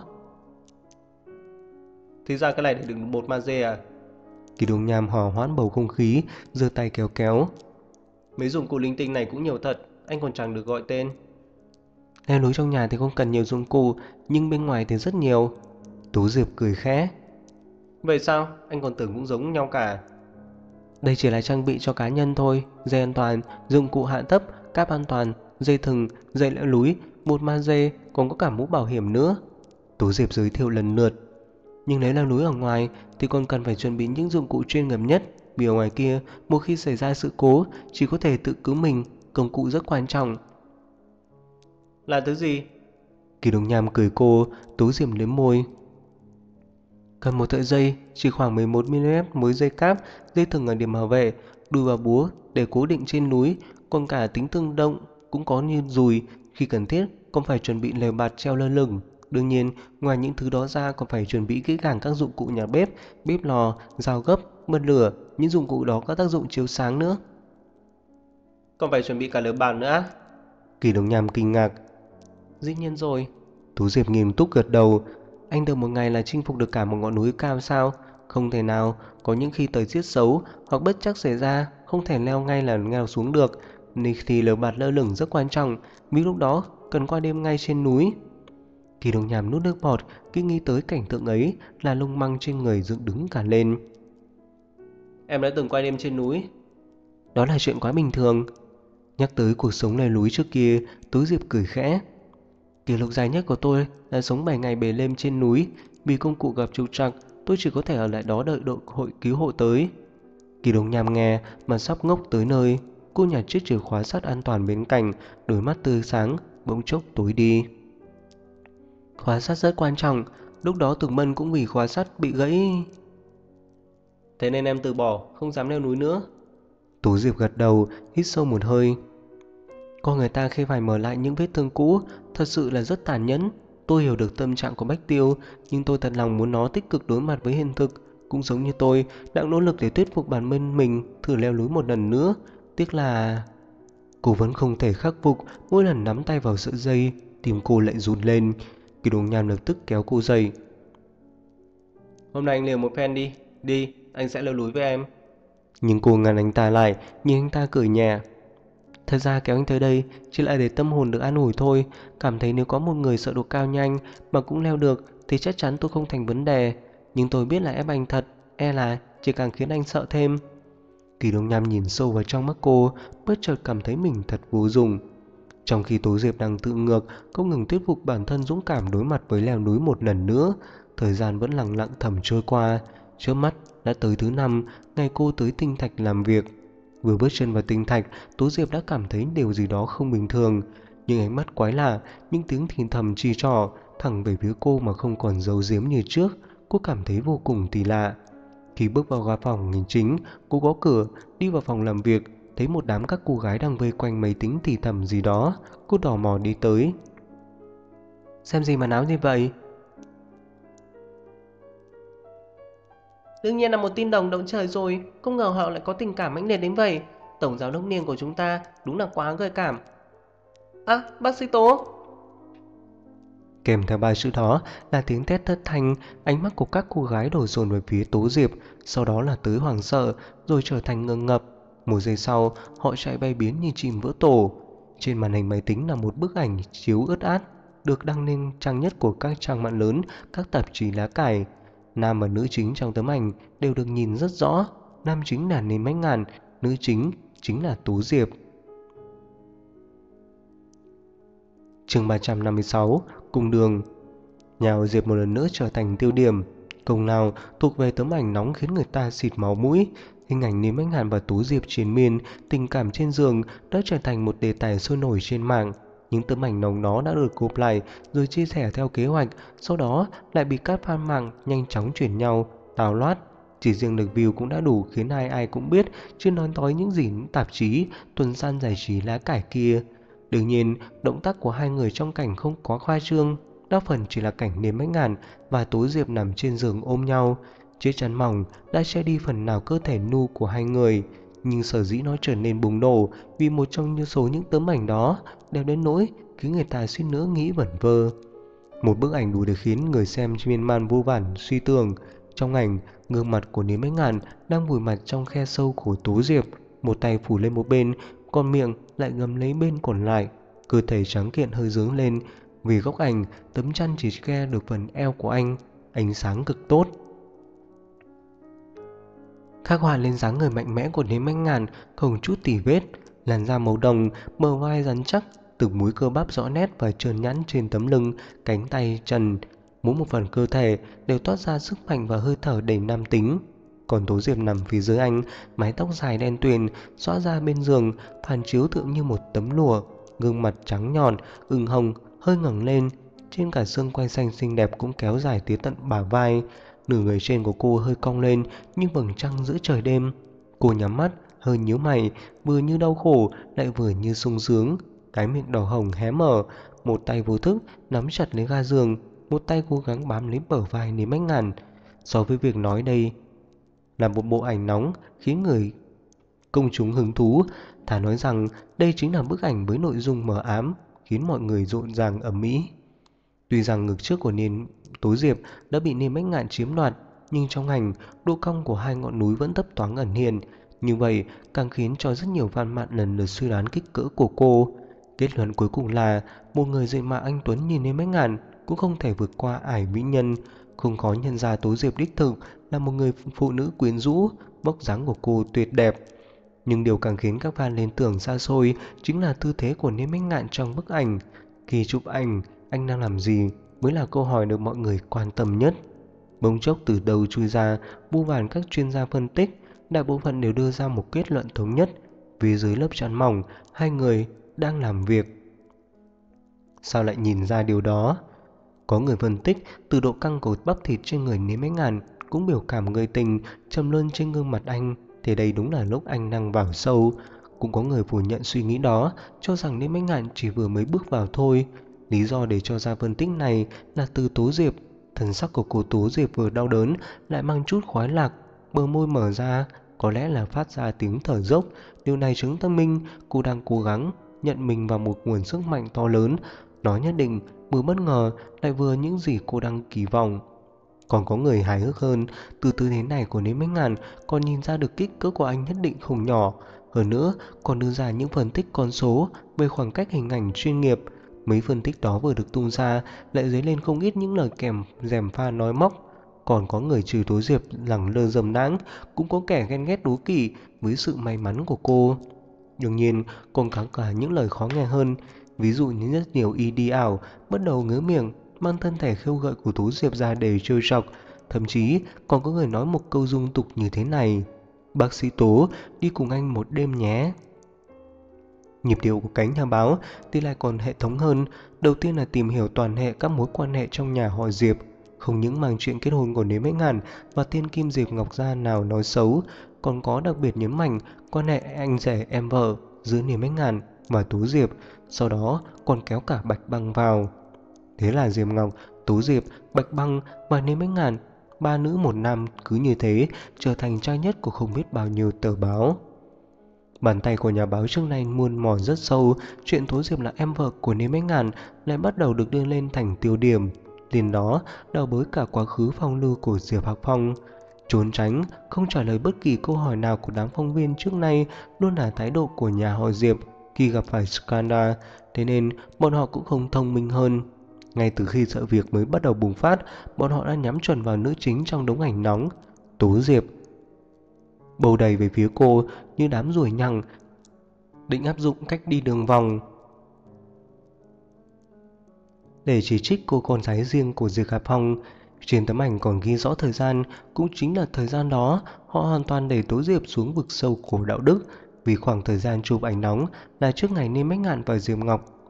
Thì ra cái này để đựng bột magie à? Kỳ Đông Nham hòa hoãn bầu không khí, giơ tay kéo kéo. Mấy dụng cụ linh tinh này cũng nhiều thật, anh còn chẳng được gọi tên. Leo núi trong nhà thì không cần nhiều dụng cụ, nhưng bên ngoài thì rất nhiều. Tú Diệp cười khẽ. Vậy sao? Anh còn tưởng cũng giống nhau cả. Đây chỉ là trang bị cho cá nhân thôi, dây an toàn, dụng cụ hạ thấp, cáp an toàn, dây thừng, dây leo núi, một ma dê, còn có cả mũ bảo hiểm nữa. Tú Diệp giới thiệu lần lượt. Nhưng nếu leo núi ở ngoài thì còn cần phải chuẩn bị những dụng cụ chuyên nghiệp nhất, vì ở ngoài kia, một khi xảy ra sự cố, chỉ có thể tự cứu mình, công cụ rất quan trọng. Là thứ gì? Kỳ Đồng Nham cười cô, Tú Diệp liếm môi. Cần một sợi dây, chỉ khoảng 11mm mối dây cáp, dây thừng ở điểm bảo vệ, đùi và búa để cố định trên núi, còn cả tính tương động cũng có như dùi, khi cần thiết còn phải chuẩn bị lều bạt treo lơ lửng. Đương nhiên, ngoài những thứ đó ra còn phải chuẩn bị kỹ càng các dụng cụ nhà bếp, bếp lò, dao gấp, bật lửa, những dụng cụ đó có tác dụng chiếu sáng nữa. Còn phải chuẩn bị cả lửa bàn nữa á? Kỳ Đồng Nham kinh ngạc. Dĩ nhiên rồi. Tú Diệp nghiêm túc gật đầu. Anh được một ngày là chinh phục được cả một ngọn núi cao sao? Không thể nào, có những khi thời tiết xấu hoặc bất trắc xảy ra, không thể leo ngay là leo xuống được. Nên thì lều bạt lơ lửng rất quan trọng, vì lúc đó cần qua đêm ngay trên núi. Kỳ Đồng Nham nuốt nước bọt, khi nghĩ tới cảnh tượng ấy là lông măng trên người dựng đứng cả lên. Em đã từng qua đêm trên núi. Đó là chuyện quá bình thường. Nhắc tới cuộc sống leo núi trước kia, Tú Diệp cười khẽ. Kỷ lục dài nhất của tôi là sống 7 ngày 7 đêm trên núi. Vì công cụ gặp trục trặc, tôi chỉ có thể ở lại đó đợi đội cứu hộ tới. Kỳ Đồng Nham nghe mà sắp ngốc tới nơi. Cô nhặt chiếc chìa khóa sắt an toàn bên cạnh, đôi mắt tươi sáng, bỗng chốc tối đi. Khóa sắt rất quan trọng, lúc đó Tường Mân cũng vì khóa sắt bị gãy. Thế nên em từ bỏ, không dám leo núi nữa. Tú Diệp gật đầu, hít sâu một hơi. Con người ta khi phải mở lại những vết thương cũ, thật sự là rất tàn nhẫn. Tôi hiểu được tâm trạng của Bách Tiêu, nhưng tôi thật lòng muốn nó tích cực đối mặt với hiện thực. Cũng giống như tôi, đang nỗ lực để thuyết phục bản thân mình thử leo núi một lần nữa. Tiếc là... Cô vẫn không thể khắc phục, mỗi lần nắm tay vào sợi dây, tim cô lại run lên. Kỳ Đồng Nham lập tức kéo cô dậy. Hôm nay anh liều một phen đi. Đi, anh sẽ leo núi với em. Nhưng cô ngăn anh ta lại, nhưng anh ta cười nhẹ. Thật ra kéo anh tới đây chỉ là để tâm hồn được an ủi thôi. Cảm thấy nếu có một người sợ độ cao nhanh mà cũng leo được thì chắc chắn tôi không thành vấn đề. Nhưng tôi biết là ép anh thật, e là chỉ càng khiến anh sợ thêm. Kỳ Đông Nham nhìn sâu vào trong mắt cô, bất chợt cảm thấy mình thật vô dụng. Trong khi Tố Diệp đang tự ngược, không ngừng thuyết phục bản thân dũng cảm đối mặt với leo núi một lần nữa, thời gian vẫn lặng lặng thầm trôi qua. Trước mắt đã tới thứ 5 ngày cô tới Tinh Thạch làm việc. Vừa bước chân vào Tinh Thạch, Tố Diệp đã cảm thấy điều gì đó không bình thường. Nhưng ánh mắt quái lạ, những tiếng thì thầm chỉ trỏ thẳng về phía cô mà không còn giấu giếm như trước. Cô cảm thấy vô cùng kỳ lạ. Khi bước vào ga phòng hành chính, cô gõ cửa, đi vào phòng làm việc, thấy một đám các cô gái đang vây quanh máy tính thì thầm gì đó. Cô tò mò đi tới. Xem gì mà náo như vậy? Đương nhiên là một tin đồn động trời rồi. Không ngờ họ lại có tình cảm mãnh liệt đến vậy. Tổng giám đốc Niên của chúng ta đúng là quá gợi cảm. À, bác sĩ Tố. Kèm theo ba chữ đó là tiếng thét thất thanh, ánh mắt của các cô gái đổ dồn về phía Tố Diệp, sau đó là tới hoảng sợ, rồi trở thành ngơ ngập. Một giây sau, họ chạy bay biến như chim vỡ tổ. Trên màn hình máy tính là một bức ảnh chiếu ướt át, được đăng lên trang nhất của các trang mạng lớn, các tạp chí lá cải. Nam và nữ chính trong tấm ảnh đều được nhìn rất rõ. Nam chính là Nến Bách Ngạn, nữ chính chính là Tố Diệp. Chương 356, Cung đường. Nhà của Diệp một lần nữa trở thành tiêu điểm. Công nào thuộc về tấm ảnh nóng khiến người ta xịt máu mũi. Hình ảnh Nến Bách Ngạn và Tú Diệp triền miên, tình cảm trên giường đã trở thành một đề tài sôi nổi trên mạng. Những tấm ảnh nóng đó đã được gộp lại rồi chia sẻ theo kế hoạch, sau đó lại bị các fan mạng nhanh chóng chuyển nhau, tào loát. Chỉ riêng lượt view cũng đã đủ khiến ai ai cũng biết, chứ nói tới những gì những tạp chí, tuần san giải trí lá cải kia. Đương nhiên, động tác của hai người trong cảnh không quá khoa trương, đa phần chỉ là cảnh Niêm Bách Ngạn và Tố Diệp nằm trên giường ôm nhau. Chiếc chăn mỏng đã che đi phần nào cơ thể nu của hai người, nhưng sở dĩ nó trở nên bùng nổ vì một trong những tấm ảnh đó đẹp đến nỗi khiến người ta suýt nữa nghĩ vẩn vơ. Một bức ảnh đủ để khiến người xem miên man vô vàn suy tưởng. Trong ảnh, gương mặt của Niêm Bách Ngạn đang vùi mặt trong khe sâu của Tố Diệp, một tay phủ lên một bên, còn miệng lại ngậm lấy bên còn lại. Cơ thể trắng kiện hơi dướng lên, vì góc ảnh tấm chăn chỉ che được phần eo của anh, ánh sáng cực tốt. Khắc họa lên dáng người mạnh mẽ của Niêm Bách Ngạn không chút tì vết, làn da màu đồng, bờ vai rắn chắc, từng múi cơ bắp rõ nét và trơn nhẵn trên tấm lưng, cánh tay, chân. Mỗi một phần cơ thể đều toát ra sức mạnh và hơi thở đầy nam tính. Còn Tố Diệp nằm phía dưới anh, mái tóc dài đen tuyền xõa ra bên giường, phản chiếu tựa như một tấm lụa, gương mặt trắng nhọn, ửng hồng, hơi ngẩng lên, trên cả xương quai xanh xinh đẹp cũng kéo dài tới tận bả vai. Nửa người trên của cô hơi cong lên như vầng trăng giữa trời đêm. Cô nhắm mắt, hơi nhíu mày, vừa như đau khổ lại vừa như sung sướng. Cái miệng đỏ hồng hé mở, một tay vô thức nắm chặt lấy ga giường, một tay cố gắng bám lấy bờ vai Niêm Bách Ngạn. So với việc nói đây là một bộ ảnh nóng khiến người công chúng hứng thú, thà nói rằng đây chính là bức ảnh với nội dung mờ ám khiến mọi người rộn ràng ầm ĩ. Tuy rằng ngực trước của Tố Diệp đã bị Niêm Bách Ngạn chiếm đoạt, nhưng trong ảnh, độ cong của hai ngọn núi vẫn thấp thoáng ẩn hiện. Như vậy càng khiến cho rất nhiều fan mạng lần lượt suy đoán kích cỡ của cô. Kết luận cuối cùng là một người diện mạo anh tuấn như Niêm Bách Ngạn cũng không thể vượt qua ải mỹ nhân. Không khó nhận ra Tố Diệp đích thực là một người phụ nữ quyến rũ, vóc dáng của cô tuyệt đẹp. Nhưng điều càng khiến các fan liên tưởng xa xôi chính là tư thế của Niêm Bách Ngạn trong bức ảnh. Khi chụp ảnh, anh đang làm gì mới là câu hỏi được mọi người quan tâm nhất. Bỗng chốc từ đầu chui ra, vô vàn các chuyên gia phân tích, đại bộ phận đều đưa ra một kết luận thống nhất: phía dưới lớp chắn mỏng, hai người đang làm việc. Sao lại nhìn ra điều đó? Có người phân tích từ độ căng của bắp thịt trên người Niêm Bách Ngạn, cũng biểu cảm người tình trầm luân trên gương mặt anh, thì đây đúng là lúc anh đang vào sâu. Cũng có người phủ nhận suy nghĩ đó, cho rằng Niêm Bách Ngạn chỉ vừa mới bước vào thôi. Lý do để cho ra phân tích này là từ Tố Diệp. Thần sắc của cô Tố Diệp vừa đau đớn lại mang chút khoái lạc, bờ môi mở ra, có lẽ là phát ra tiếng thở dốc. Điều này chứng minh cô đang cố gắng nhận mình vào một nguồn sức mạnh to lớn. Nó nhất định vừa bất ngờ lại vừa những gì cô đang kỳ vọng. Còn có người hài hước hơn, từ tư thế này của Niêm Bách Ngạn còn nhìn ra được kích cỡ của anh nhất định không nhỏ. Hơn nữa còn đưa ra những phân tích con số về khoảng cách hình ảnh chuyên nghiệp. Mấy phân tích đó vừa được tung ra lại dấy lên không ít những lời kèm gièm pha nói móc. Còn có người trừ Tố Diệp lẳng lơ dầm đãng, cũng có kẻ ghen ghét đố kỵ với sự may mắn của cô. Đương nhiên còn có cả những lời khó nghe hơn, ví dụ như rất nhiều y đi ảo bắt đầu ngớ miệng mang thân thể khêu gợi của Tố Diệp ra để trêu chọc. Thậm chí còn có người nói một câu dung tục như thế này: "Bác sĩ Tố, đi cùng anh một đêm nhé." Nhịp điệu của cánh nhà báo thì lại còn hệ thống hơn. Đầu tiên là tìm hiểu toàn hệ các mối quan hệ trong nhà họ Diệp. Không những mang chuyện kết hôn của Niêm Bách Ngạn và tiên kim Diệp Ngọc Gia nào nói xấu, còn có đặc biệt nhấn mạnh quan hệ anh rể em vợ giữa Niêm Bách Ngạn và Tố Diệp. Sau đó còn kéo cả Bạch Băng vào. Thế là Diệp Ngọc, Tố Diệp, Bạch Băng và Niêm Bách Ngạn, ba nữ một nam cứ như thế trở thành trang nhất của không biết bao nhiêu tờ báo. Bàn tay của nhà báo trước nay muôn mòn rất sâu, chuyện Tố Diệp là em vợ của Niêm Bách Ngạn lại bắt đầu được đưa lên thành tiêu điểm. Liền đó đào bới cả quá khứ phong lưu của Diệp Hạc Phong. Trốn tránh, không trả lời bất kỳ câu hỏi nào của đám phóng viên trước nay luôn là thái độ của nhà họ Diệp khi gặp phải scandal, thế nên bọn họ cũng không thông minh hơn. Ngay từ khi sự việc mới bắt đầu bùng phát, bọn họ đã nhắm chuẩn vào nữ chính trong đống ảnh nóng, Tố Diệp. Bầu đầy về phía cô như đám ruồi nhằng, định áp dụng cách đi đường vòng để chỉ trích cô con gái riêng của Diệp Hạc Phong. Trên tấm ảnh còn ghi rõ thời gian, cũng chính là thời gian đó họ hoàn toàn đẩy Tố Diệp xuống vực sâu của đạo đức, vì khoảng thời gian chụp ảnh nóng là trước ngày Niêm Bách Ngạn và Diệp Ngọc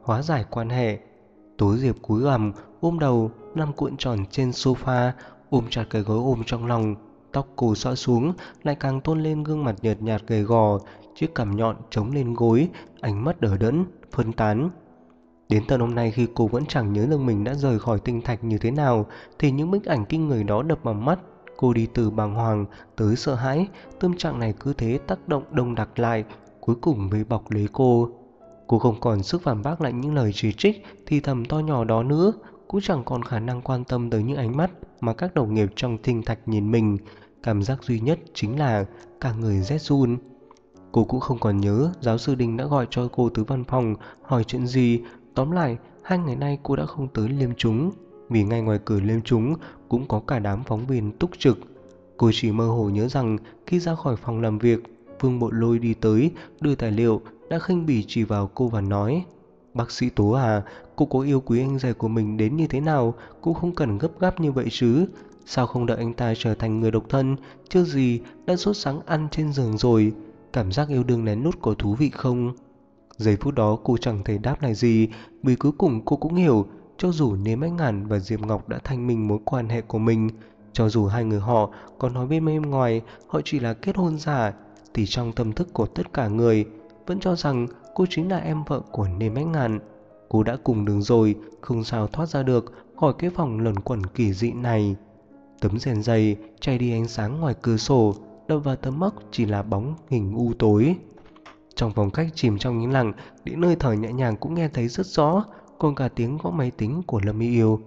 hóa giải quan hệ. Tố Diệp cúi gằm ôm đầu nằm cuộn tròn trên sofa, ôm chặt cái gối ôm trong lòng. Tóc cô xõa xuống lại càng tôn lên gương mặt nhợt nhạt gầy gò, chiếc cằm nhọn chống lên gối, ánh mắt đờ đẫn phân tán. Đến tận hôm nay khi cô vẫn chẳng nhớ được mình đã rời khỏi tinh thạch như thế nào, thì những bức ảnh kinh người đó đập vào mắt. Cô đi từ bàng hoàng tới sợ hãi, tâm trạng này cứ thế tác động đông đặc lại, cuối cùng vây bọc lấy cô. Cô không còn sức phản bác lại những lời chỉ trích thì thầm to nhỏ đó nữa, cũng chẳng còn khả năng quan tâm tới những ánh mắt mà các đồng nghiệp trong tinh thạch nhìn mình. Cảm giác duy nhất chính là cả người rét run. Cô cũng không còn nhớ giáo sư Đinh đã gọi cho cô từ văn phòng hỏi chuyện gì. Tóm lại, 2 ngày nay cô đã không tới liêm chúng, vì ngay ngoài cửa liêm chúng cũng có cả đám phóng viên túc trực. Cô chỉ mơ hồ nhớ rằng khi ra khỏi phòng làm việc, Vương Bộ Lôi đi tới đưa tài liệu, đã khinh bỉ chỉ vào cô và nói: "Bác sĩ Tố à, cô có yêu quý anh rể của mình đến như thế nào cũng không cần gấp gáp như vậy chứ. Sao không đợi anh ta trở thành người độc thân, chưa gì đã sốt sắng ăn trên giường rồi. Cảm giác yêu đương lén lút có thú vị không?" Giây phút đó cô chẳng thể đáp lại gì, vì cuối cùng cô cũng hiểu, cho dù Nếm Ánh Ngàn và Diệp Ngọc đã thanh minh mối quan hệ của mình, cho dù hai người họ còn nói bên ngoài họ chỉ là kết hôn giả, thì trong tâm thức của tất cả người vẫn cho rằng cô chính là em vợ của Nếm Ánh Ngàn. Cô đã cùng đường rồi, không sao thoát ra được khỏi cái vòng luẩn quẩn kỳ dị này. Tấm rèn dày chạy đi ánh sáng ngoài cửa sổ, đập vào tấm móc chỉ là bóng hình u tối. Trong phòng khách chìm trong im lặng, đến hơi thở nhẹ nhàng cũng nghe thấy rất rõ, còn cả tiếng gõ máy tính của Lâm Y Yêu.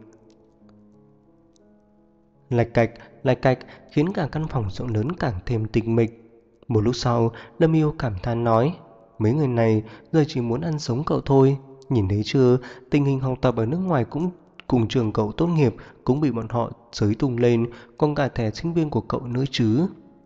Lạch cạch khiến cả căn phòng rộng lớn càng thêm tĩnh mịch. Một lúc sau, Lâm Y Yêu cảm thán nói: "Mấy người này giờ chỉ muốn ăn sống cậu thôi. Nhìn thấy chưa, tình hình học tập ở nước ngoài cũng cùng trường cậu tốt nghiệp cũng bị bọn họ xới tung lên, còn cả thẻ sinh viên của cậu nữa chứ."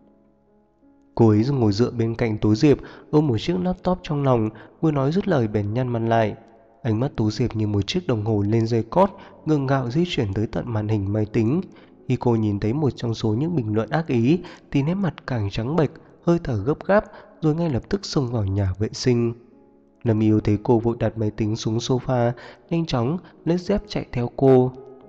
Cô ấy ngồi dựa bên cạnh Tố Diệp, ôm một chiếc laptop trong lòng, vừa nói dứt lời bèn nhăn mặt lại. Ánh mắt Tố Diệp như một chiếc đồng hồ lên dây cót, gượng gạo di chuyển tới tận màn hình máy tính. Khi cô nhìn thấy một trong số những bình luận ác ý, thì nét mặt càng trắng bệch, hơi thở gấp gáp, rồi ngay lập tức xông vào nhà vệ sinh. Lâm Yêu thấy cô vội đặt máy tính xuống sofa, nhanh chóng lấy dép chạy theo cô.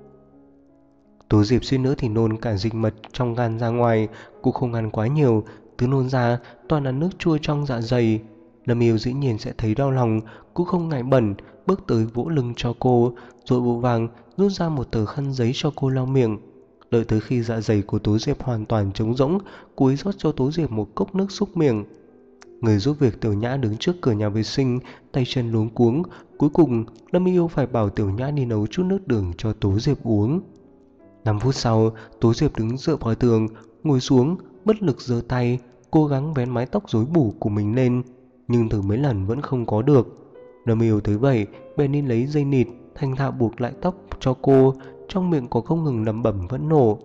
Tố Diệp suýt nữa thì nôn cả dịch mật trong gan ra ngoài. Cô không ăn quá nhiều, thứ nôn ra toàn là nước chua trong dạ dày. Lâm Yêu dĩ nhiên sẽ thấy đau lòng, cũng không ngại bẩn, bước tới vỗ lưng cho cô, rồi vội vàng rút ra một tờ khăn giấy cho cô lau miệng. Đợi tới khi dạ dày của Tố Diệp hoàn toàn trống rỗng, cô ấy rót cho Tố Diệp một cốc nước xúc miệng. Người giúp việc Tiểu Nhã đứng trước cửa nhà vệ sinh, tay chân luống cuống. Cuối cùng Lâm Yêu phải bảo Tiểu Nhã đi nấu chút nước đường cho Tố Diệp uống. 5 phút sau, Tố Diệp đứng dựa vào tường, ngồi xuống, bất lực giơ tay, cố gắng vén mái tóc rối bù của mình lên, nhưng thử mấy lần vẫn không có được. Lâm Yêu thấy vậy, bèn đi lấy dây nịt, thành thạo buộc lại tóc cho cô, trong miệng có không ngừng lẩm bẩm vẫn nổ: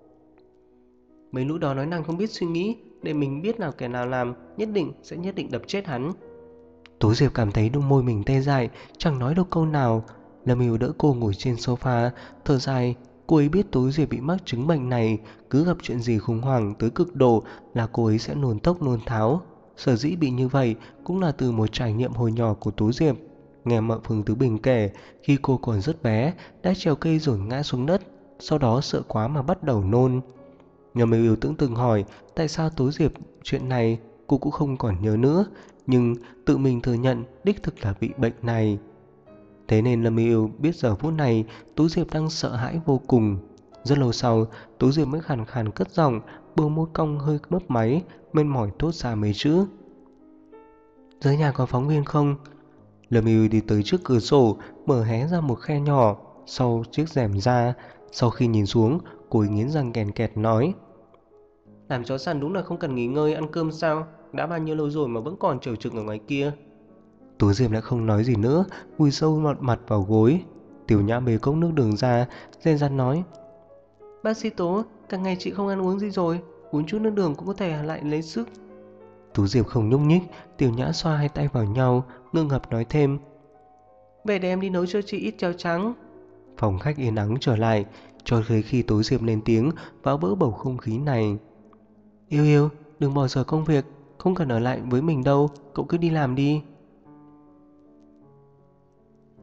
Mấy lũ đó nói năng không biết suy nghĩ, để mình biết nào kẻ nào làm, nhất định đập chết hắn. Tố Diệp cảm thấy đôi môi mình tê dại, chẳng nói được câu nào. Lâm Yêu đỡ cô ngồi trên sofa, thở dài. Cô ấy biết Tố Diệp bị mắc chứng bệnh này, cứ gặp chuyện gì khủng hoảng tới cực độ là cô ấy sẽ nôn tốc nôn tháo. Sở dĩ bị như vậy cũng là từ một trải nghiệm hồi nhỏ của Tố Diệp. Nghe mợ Phương Tứ Bình kể, khi cô còn rất bé đã trèo cây rồi ngã xuống đất, sau đó sợ quá mà bắt đầu nôn. Lâm Yêu từng hỏi tại sao Tố Diệp, chuyện này cô cũng không còn nhớ nữa, nhưng tự mình thừa nhận đích thực là bị bệnh này. Thế nên Lâm Yêu biết giờ phút này Tố Diệp đang sợ hãi vô cùng. Rất lâu sau, Tố Diệp mới khàn khàn cất giọng, bờ môi cong hơi mấp máy, mệt mỏi thốt ra mấy chữ: "Dưới nhà có phóng viên không?" Lâm Yêu đi tới trước cửa sổ, mở hé ra một khe nhỏ sau chiếc rèm ra. Sau khi nhìn xuống, cô ấy nghiến răng kèn kẹt nói: Làm chó săn đúng là không cần nghỉ ngơi ăn cơm sao? Đã bao nhiêu lâu rồi mà vẫn còn chở chực ở ngoài kia. Tố Diệp lại không nói gì nữa, vùi sâu mặt vào gối. Tiểu Nhã bê cốc nước đường ra, rên rắn nói: Bác sĩ Tố, cả ngày chị không ăn uống gì rồi, uống chút nước đường cũng có thể lại lấy sức. Tú Diệp không nhúc nhích. Tiểu Nhã xoa hai tay vào nhau, ngượng ngập nói thêm: Vậy để em đi nấu cho chị ít cháo trắng. Phòng khách yên ắng trở lại, cho tới khi Tố Diệp lên tiếng phá vỡ bầu không khí này: Yêu Yêu, đừng bỏ dở công việc, không cần ở lại với mình đâu, cậu cứ đi làm đi.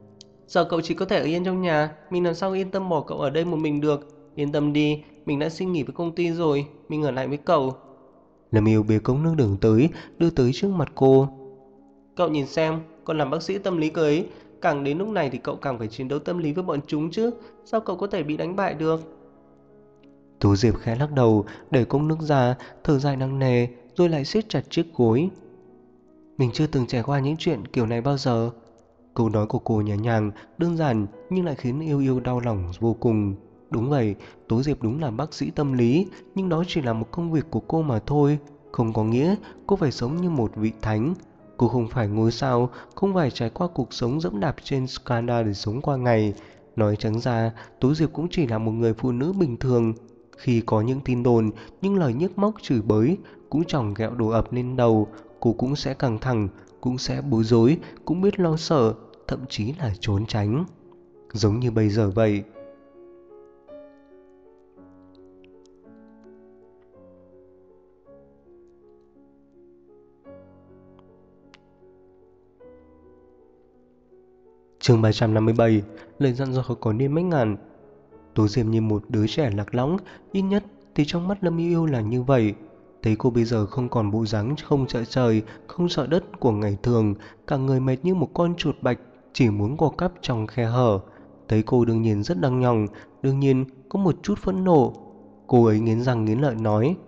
Giờ cậu chỉ có thể ở yên trong nhà, mình làm sao yên tâm bỏ cậu ở đây một mình được. Yên tâm đi, mình đã xin nghỉ với công ty rồi, mình ở lại với cậu. Lâm Yêu bê cốc nước đường tới, đưa tới trước mặt cô. Cậu nhìn xem, còn làm bác sĩ tâm lý cơ ấy, càng đến lúc này thì cậu càng phải chiến đấu tâm lý với bọn chúng chứ, sao cậu có thể bị đánh bại được? Tú Diệp khẽ lắc đầu, đẩy cốc nước ra, thở dài nặng nề, rồi lại siết chặt chiếc gối. Mình chưa từng trải qua những chuyện kiểu này bao giờ. Câu nói của cô nhẹ nhàng, đơn giản nhưng lại khiến Yêu Yêu đau lòng vô cùng. Đúng vậy, Tố Diệp đúng là bác sĩ tâm lý, nhưng đó chỉ là một công việc của cô mà thôi. Không có nghĩa cô phải sống như một vị thánh. Cô không phải ngôi sao, không phải trải qua cuộc sống dẫm đạp trên scandal để sống qua ngày. Nói trắng ra, Tố Diệp cũng chỉ là một người phụ nữ bình thường. Khi có những tin đồn, những lời nhức móc chửi bới, cũng chỏng ghẹo đổ ập lên đầu, cô cũng sẽ căng thẳng, cũng sẽ bối rối, cũng biết lo sợ, thậm chí là trốn tránh. Giống như bây giờ vậy. Chương 357, lời dặn dò có niên mấy ngàn. Tố Diệp như một đứa trẻ lạc lõng, ít nhất thì trong mắt Lâm Yêu Yêu là như vậy. Thấy cô bây giờ không còn bộ dáng không sợ trời, không sợ đất của ngày thường, cả người mệt như một con chuột bạch, chỉ muốn co cắp trong khe hở. Thấy cô đương nhiên rất đau lòng, đương nhiên có một chút phẫn nộ. Cô ấy nghiến răng nghiến lợi nói.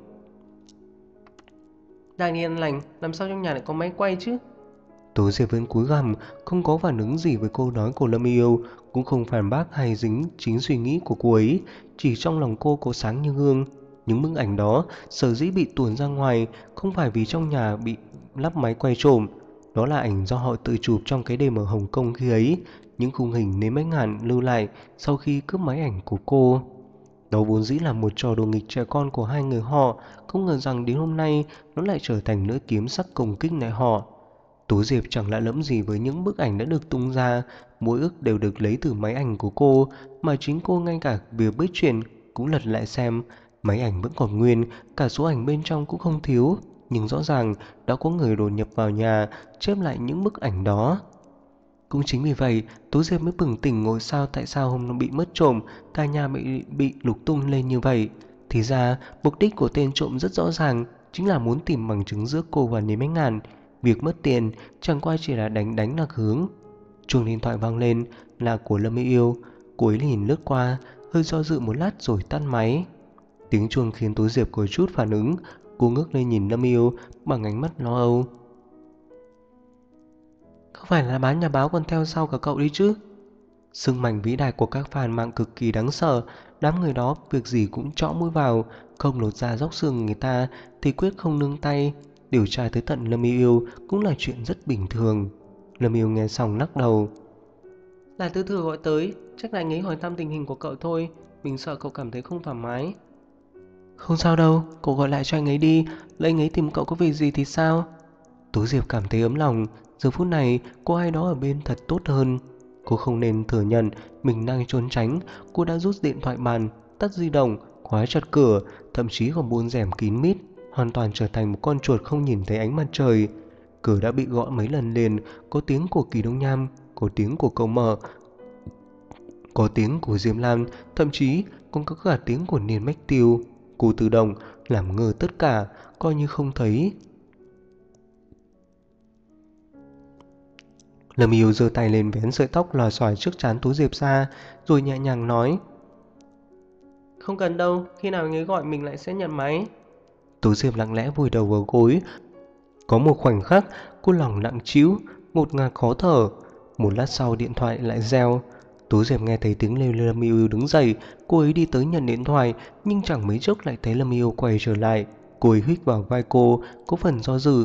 Đang đi ăn lành, làm sao trong nhà lại có máy quay chứ? Tố Diệp vẫn cúi gằm, không có phản ứng gì với câu nói của Lâm Yêu, cũng không phản bác hay dính chính suy nghĩ của cô ấy, chỉ trong lòng cô có sáng như gương. Những bức ảnh đó sở dĩ bị tuồn ra ngoài không phải vì trong nhà bị lắp máy quay trộm, đó là ảnh do họ tự chụp trong cái đêm ở Hồng Kông khi ấy, những khung hình nếm mấy ngàn lưu lại sau khi cướp máy ảnh của cô. Đó vốn dĩ là một trò đùa nghịch trẻ con của hai người họ, không ngờ rằng đến hôm nay nó lại trở thành lưỡi kiếm sắc công kích lại họ. Tú Diệp chẳng lạ lẫm gì với những bức ảnh đã được tung ra, mỗi ức đều được lấy từ máy ảnh của cô, mà chính cô ngay cả việc biết chuyện cũng lật lại xem, máy ảnh vẫn còn nguyên, cả số ảnh bên trong cũng không thiếu, nhưng rõ ràng đã có người đột nhập vào nhà, chép lại những bức ảnh đó. Cũng chính vì vậy, Tú Diệp mới bừng tỉnh ngồi sao tại sao hôm nó bị mất trộm, cả nhà bị lục tung lên như vậy. Thì ra, mục đích của tên trộm rất rõ ràng, chính là muốn tìm bằng chứng giữa cô và Nếm Ánh Ngàn. Việc mất tiền chẳng qua chỉ là đánh lạc hướng. Chuông điện thoại vang lên là của Lâm Yêu Yêu. Cô ấy nhìn lướt qua, hơi do dự một lát rồi tắt máy. Tiếng chuông khiến Tú Diệp có chút phản ứng. Cô ngước lên nhìn Lâm Yêu bằng ánh mắt lo âu. Không phải là bán nhà báo còn theo sau cả cậu đi chứ? Sức mạnh vĩ đại của các fan mạng cực kỳ đáng sợ. Đám người đó việc gì cũng chõ mũi vào, không lột da róc xương người ta thì quyết không nương tay. Điều tra tới tận Lâm Yêu Yêu cũng là chuyện rất bình thường. Lâm Yêu nghe xong lắc đầu. Là Tư Thừa gọi tới, chắc là anh ấy hỏi thăm tình hình của cậu thôi, mình sợ cậu cảm thấy không thoải mái. Không sao đâu, cậu gọi lại cho anh ấy đi, lỡ anh ấy tìm cậu có việc gì thì sao? Tú Diệp cảm thấy ấm lòng, giờ phút này có ai đó ở bên thật tốt hơn. Cô không nên thừa nhận mình đang trốn tránh, cô đã rút điện thoại bàn, tắt di động, khóa chặt cửa, thậm chí còn buông rèm kín mít, hoàn toàn trở thành một con chuột không nhìn thấy ánh mặt trời. Cửa đã bị gõ mấy lần liền, có tiếng của Kỳ Đông Nham, có tiếng của cậu Mở, có tiếng của Diêm Lan, thậm chí còn có cả tiếng của Niên Bách Tiêu. Cô tự động làm ngơ tất cả, coi như không thấy. Lâm Yêu giơ tay lên vén sợi tóc lòa xòa trước trán Tú Diệp ra, rồi nhẹ nhàng nói. Không cần đâu, khi nào anh ấy gọi mình lại sẽ nhận máy. Tú Diệp lặng lẽ vùi đầu vào gối. Có một khoảnh khắc, cô lòng nặng trĩu, ngột ngạt khó thở. Một lát sau điện thoại lại reo. Tú Diệp nghe thấy tiếng kêu Lâm Yêu đứng dậy, cô ấy đi tới nhận điện thoại, nhưng chẳng mấy chốc lại thấy Lâm Yêu quay trở lại. Cô ấy huých vào vai cô, có phần do dự.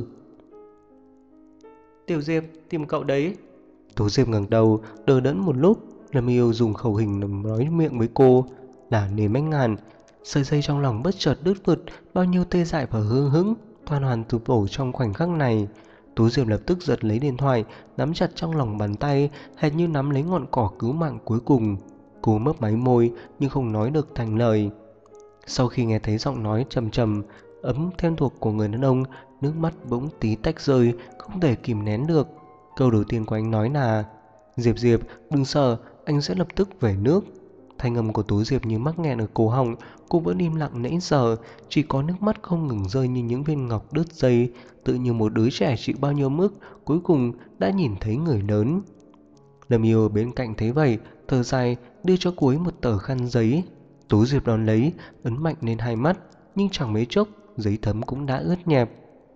Tiểu Diệp, tìm cậu đấy. Tú Diệp ngẩng đầu, đờ đẫn một lúc. Lâm Yêu dùng khẩu hình nói miệng với cô là Nến Bách Ngàn. Sợi dây trong lòng bất chợt đứt vượt, bao nhiêu tê dại và hư hững toàn hoàn sụp đổ trong khoảnh khắc này. Tú Diệp lập tức giật lấy điện thoại, nắm chặt trong lòng bàn tay, hệt như nắm lấy ngọn cỏ cứu mạng cuối cùng. Cô mấp máy môi nhưng không nói được thành lời. Sau khi nghe thấy giọng nói trầm trầm, ấm quen thuộc của người đàn ông, nước mắt bỗng tí tách rơi, không thể kìm nén được. Câu đầu tiên của anh nói là: Diệp Diệp, đừng sợ, anh sẽ lập tức về nước. Thanh âm của Tú Diệp như mắc nghẹn ở cổ họng, cô vẫn im lặng nãy giờ, chỉ có nước mắt không ngừng rơi như những viên ngọc đứt dây, tự như một đứa trẻ chịu bao nhiêu mức, cuối cùng đã nhìn thấy người lớn. Lâm Yêu ở bên cạnh thấy vậy, thở dài đưa cho cô ấy một tờ khăn giấy. Tú Diệp đón lấy, ấn mạnh lên hai mắt, nhưng chẳng mấy chốc, giấy thấm cũng đã ướt nhẹp.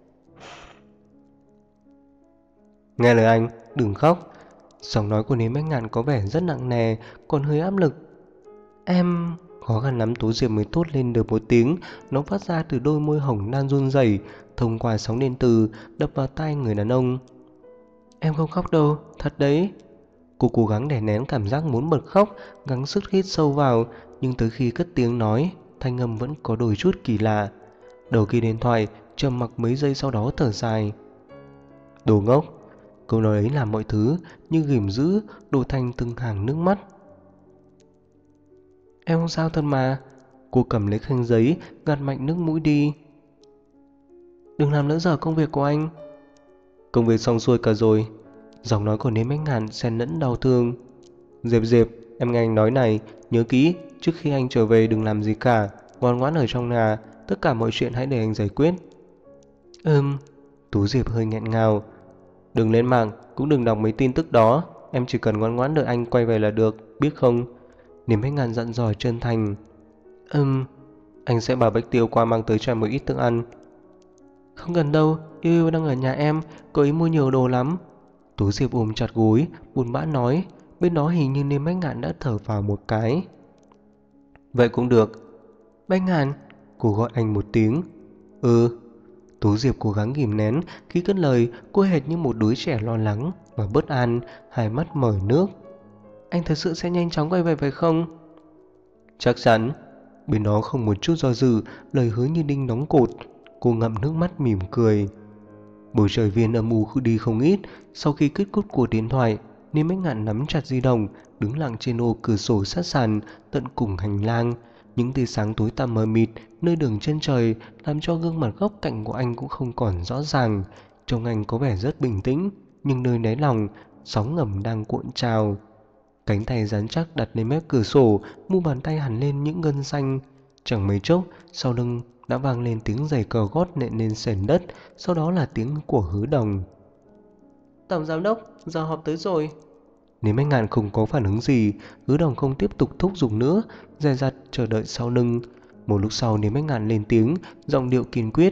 Nghe lời anh, đừng khóc. Giọng nói của Nếm Bách Ngạn có vẻ rất nặng nề, còn hơi áp lực. Em... Khó khăn lắm Tú Diệp mới thốt lên được một tiếng, nó phát ra từ đôi môi hồng đang run rẩy, thông qua sóng điện từ đập vào tai người đàn ông. Em không khóc đâu, thật đấy. Cô cố gắng đè nén cảm giác muốn bật khóc, gắng sức hít sâu vào, nhưng tới khi cất tiếng nói, thanh âm vẫn có đôi chút kỳ lạ. Đầu kia điện thoại trầm mặc mấy giây sau đó thở dài. Đồ ngốc. Câu nói ấy làm mọi thứ như ghim giữ đổ thành từng hàng nước mắt. Em không sao thật mà. Cô cầm lấy khăn giấy, gạt mạnh nước mũi đi. Đừng làm lỡ dở công việc của anh. Công việc xong xuôi cả rồi. Giọng nói của Nếm Bách Ngạn xen lẫn đau thương. Diệp Diệp, em nghe anh nói này, nhớ kỹ, trước khi anh trở về đừng làm gì cả, ngoan ngoãn ở trong nhà, tất cả mọi chuyện hãy để anh giải quyết. Tú Diệp hơi nghẹn ngào. Đừng lên mạng, cũng đừng đọc mấy tin tức đó, em chỉ cần ngoan ngoãn đợi anh quay về là được, biết không? Nếm Bách Ngạn dặn dò chân thành. Anh sẽ bảo Bách Tiêu qua mang tới cho em một ít thức ăn. Không cần đâu, Yêu Yêu đang ở nhà em, cô ấy mua nhiều đồ lắm. Tú Diệp ôm chặt gối, buồn bã nói. Bên đó hình như Nếm Bách Ngạn đã thở vào một cái. Vậy cũng được. Bách Ngạn, cô gọi anh một tiếng. Tú Diệp cố gắng kìm nén, khi cất lời cô hệt như một đứa trẻ lo lắng và bất an, hai mắt mở nước. Anh thật sự sẽ nhanh chóng quay về phải không? Chắc chắn. Bên đó không một chút do dự, lời hứa như đinh đóng cột. Cô ngậm nước mắt mỉm cười. Bầu trời viên âm u đi không ít. Sau khi kết thúc cuộc điện thoại, Niêm Bách Ngạn nắm chặt di động, đứng lặng trên ô cửa sổ sát sàn tận cùng hành lang. Những tia sáng tối tăm mờ mịt nơi đường chân trời làm cho gương mặt góc cạnh của anh cũng không còn rõ ràng. Trông anh có vẻ rất bình tĩnh, nhưng nơi đáy lòng sóng ngầm đang cuộn trào. Cánh tay rắn chắc đặt lên mép cửa sổ, mu bàn tay hằn lên những gân xanh. Chẳng mấy chốc, sau lưng đã vang lên tiếng giày cờ gót nện lên sền đất, sau đó là tiếng của Hứa Đồng. Tổng giám đốc, giờ họp tới rồi. Nếu Bách Ngạn không có phản ứng gì, Hứa Đồng không tiếp tục thúc giục nữa, dè dặt chờ đợi sau lưng. Một lúc sau Nếu Bách Ngạn lên tiếng, giọng điệu kiên quyết.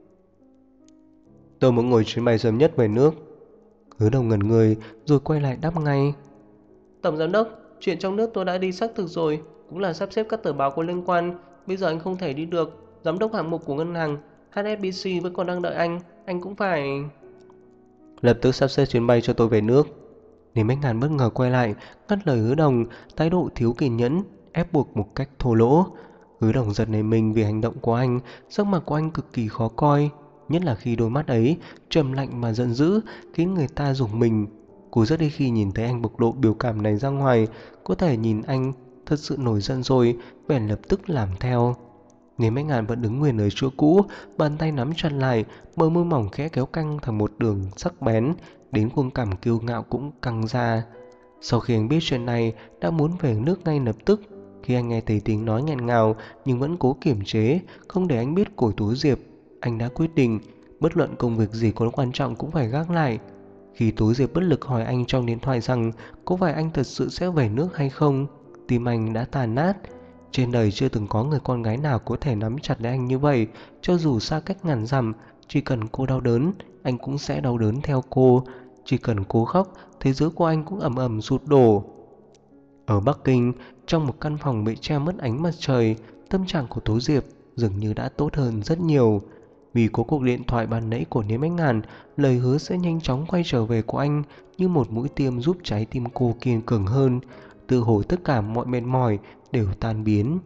Tôi muốn ngồi chuyến bay sớm nhất về nước. Hứa Đồng ngẩn người rồi quay lại đáp ngay. Tổng giám đốc, chuyện trong nước tôi đã đi xác thực rồi, cũng là sắp xếp các tờ báo có liên quan. Bây giờ anh không thể đi được. Giám đốc hạng mục của ngân hàng HSBC vẫn còn đang đợi anh cũng phải... Lập tức sắp xếp chuyến bay cho tôi về nước. Nếu Bách Ngạn bất ngờ quay lại, ngắt lời Hứa Đồng, thái độ thiếu kiên nhẫn, ép buộc một cách thô lỗ. Hứa Đồng giật nảy mình vì hành động của anh, sắc mặt của anh cực kỳ khó coi, nhất là khi đôi mắt ấy trầm lạnh mà giận dữ, khiến người ta rùng mình. Cô rất ít khi nhìn thấy anh bộc lộ biểu cảm này ra ngoài, có thể nhìn anh thật sự nổi giận rồi, bèn lập tức làm theo. Nếu Bách Ngạn vẫn đứng nguyên ở chỗ cũ, bàn tay nắm chặt lại, bờ môi mỏng khẽ kéo căng thành một đường sắc bén, đến khuôn cằm kiêu ngạo cũng căng ra. Sau khi anh biết chuyện này, đã muốn về nước ngay lập tức. Khi anh nghe thấy tiếng nói nghẹn ngào nhưng vẫn cố kiềm chế, không để anh biết của Tú Diệp, anh đã quyết định, bất luận công việc gì có quan trọng cũng phải gác lại. Khi Tú Diệp bất lực hỏi anh trong điện thoại rằng có phải anh thật sự sẽ về nước hay không, tim anh đã tàn nát. Trên đời chưa từng có người con gái nào có thể nắm chặt lấy anh như vậy, cho dù xa cách ngàn dặm, chỉ cần cô đau đớn, anh cũng sẽ đau đớn theo cô. Chỉ cần cô khóc, thế giới của anh cũng ầm ầm sụp đổ. Ở Bắc Kinh, trong một căn phòng bị che mất ánh mặt trời, tâm trạng của Tố Diệp dường như đã tốt hơn rất nhiều. Vì có cuộc điện thoại ban nãy của Niêm Bách Ngạn, lời hứa sẽ nhanh chóng quay trở về của anh như một mũi tiêm giúp trái tim cô kiên cường hơn. Tự hồ tất cả mọi mệt mỏi đều tan biến.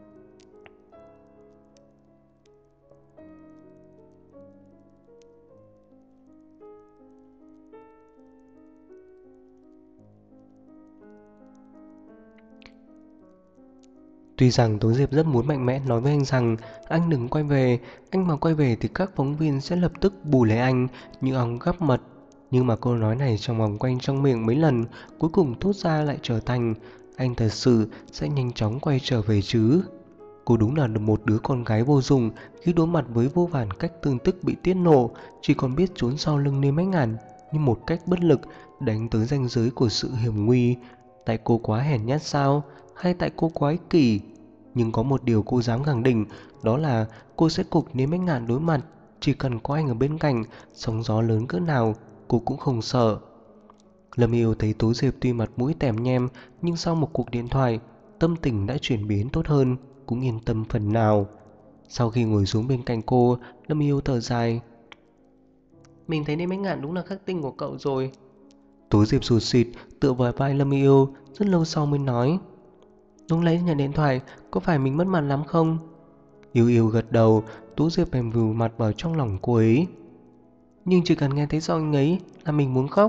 Tuy rằng Tố Diệp rất muốn mạnh mẽ nói với anh rằng anh đừng quay về, anh mà quay về thì các phóng viên sẽ lập tức bù lấy anh như ong gắp mật. Nhưng mà câu nói này trong vòng quanh trong miệng mấy lần, cuối cùng thốt ra lại trở thành: anh thật sự sẽ nhanh chóng quay trở về chứ? Cô đúng là một đứa con gái vô dụng, khi đối mặt với vô vàn cách tương tức bị tiết nộ, chỉ còn biết trốn sau lưng Niêm Mách Ngàn như một cách bất lực, đánh tới ranh giới của sự hiểm nguy. Tại cô quá hèn nhát sao? Hay tại cô quá ích kỷ? Nhưng có một điều cô dám khẳng định, đó là cô sẽ cùng Niêm Mách Ngàn đối mặt. Chỉ cần có anh ở bên cạnh, sóng gió lớn cỡ nào cô cũng không sợ. Lâm Yêu thấy Tố Diệp tuy mặt mũi tèm nhem, nhưng sau một cuộc điện thoại, tâm tình đã chuyển biến tốt hơn, cũng yên tâm phần nào. Sau khi ngồi xuống bên cạnh cô, Lâm Yêu thở dài. Mình thấy Niêm Mách Ngạn đúng là khắc tinh của cậu rồi. Tố Diệp sụt sịt tựa vào vai Lâm Yêu, rất lâu sau mới nói: lúc nãy nhận điện thoại, có phải mình mất mặt lắm không? Yêu Yêu gật đầu. Tố Diệp bèn vùi mặt vào trong lòng cô ấy. Nhưng chỉ cần nghe thấy giọng anh ấy là mình muốn khóc.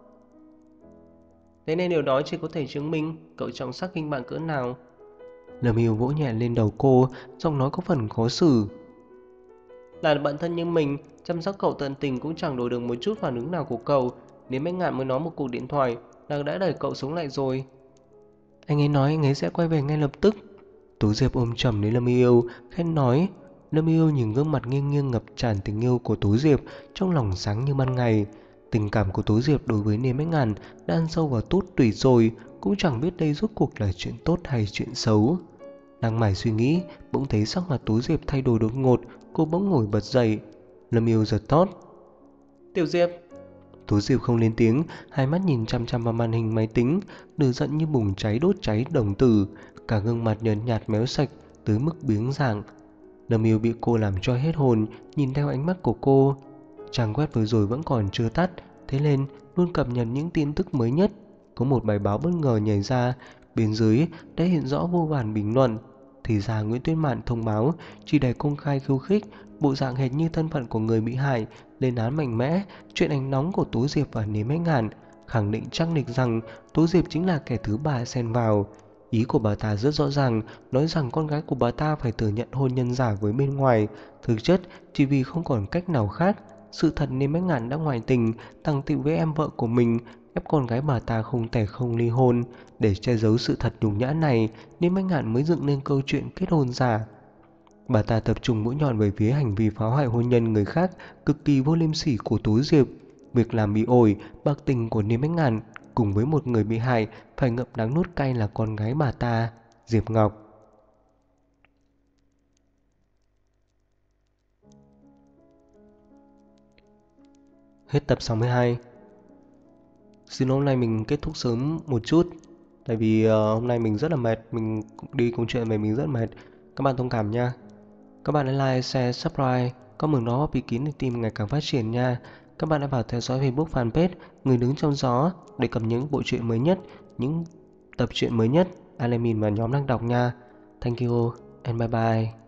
Thế nên điều đó chỉ có thể chứng minh cậu trọng sắc khinh bạn cỡ nào. Lâm Yêu vỗ nhẹ lên đầu cô, giọng nói có phần khó xử. Là bạn thân như mình, chăm sóc cậu tận tình cũng chẳng đổi được một chút phản ứng nào của cậu. Nếu Mách Ngạn mới nói một cuộc điện thoại là đã đẩy cậu sống lại rồi. Anh ấy nói anh ấy sẽ quay về ngay lập tức. Tố Diệp ôm chầm lấy Lâm Yêu, khen nói. Lâm Yêu nhìn gương mặt nghiêng nghiêng ngập tràn tình yêu của Tố Diệp, trong lòng sáng như ban ngày. Tình cảm của Tố Diệp đối với Niêm Mách Ngàn đã ăn sâu vào tút tủy rồi, cũng chẳng biết đây rốt cuộc là chuyện tốt hay chuyện xấu. Đang mải suy nghĩ, bỗng thấy sắc mặt Tố Diệp thay đổi đột ngột, cô bỗng ngồi bật dậy. Lâm Yêu giật thót. Tiểu Diệp. Tố Diệp không lên tiếng, hai mắt nhìn chăm chăm vào màn hình máy tính, lửa giận như bùng cháy đốt cháy đồng tử, cả gương mặt nhợt nhạt méo sạch tới mức biếng dạng. Lâm Yêu bị cô làm cho hết hồn, nhìn theo ánh mắt của cô. Trang web vừa rồi vẫn còn chưa tắt, thế nên luôn cập nhật những tin tức mới nhất. Có một bài báo bất ngờ nhảy ra, bên dưới đã hiện rõ vô vàn bình luận. Thì ra Nguyễn Tuyết Mạn thông báo chỉ để công khai khiêu khích, bộ dạng hệt như thân phận của người bị hại, lên án mạnh mẽ chuyện ảnh nóng của Tố Diệp và Niêm Mách Ngạn, khẳng định chắc nịch rằng Tố Diệp chính là kẻ thứ ba xen vào. Ý của bà ta rất rõ ràng, nói rằng con gái của bà ta phải thừa nhận hôn nhân giả với bên ngoài, thực chất chỉ vì không còn cách nào khác. Sự thật Niêm Mách Ngạn đã ngoại tình, tằng tịu với em vợ của mình, ép con gái bà ta không thể không ly hôn. Để che giấu sự thật nhục nhã này, Niêm Mách Ngạn mới dựng nên câu chuyện kết hôn giả. Bà ta tập trung mũi nhọn về phía hành vi phá hoại hôn nhân người khác cực kỳ vô liêm sỉ của Tố Diệp. Việc làm bị ổi, bạc tình của Niêm Mách Ngạn cùng với một người bị hại phải ngậm đắng nuốt cay là con gái bà ta, Diệp Ngọc. Hết tập 62. Xin lỗi hôm nay mình kết thúc sớm một chút, tại vì hôm nay mình rất là mệt, mình đi công chuyện về mình rất mệt. Các bạn thông cảm nha. Các bạn hãy like, share, subscribe, comment đó vì kín để team ngày càng phát triển nha. Các bạn hãy vào theo dõi Facebook fanpage Người Đứng Trong Gió để cập nhật những bộ truyện mới nhất, những tập truyện mới nhất Alemin và nhóm đang đọc nha. Thank you and bye bye.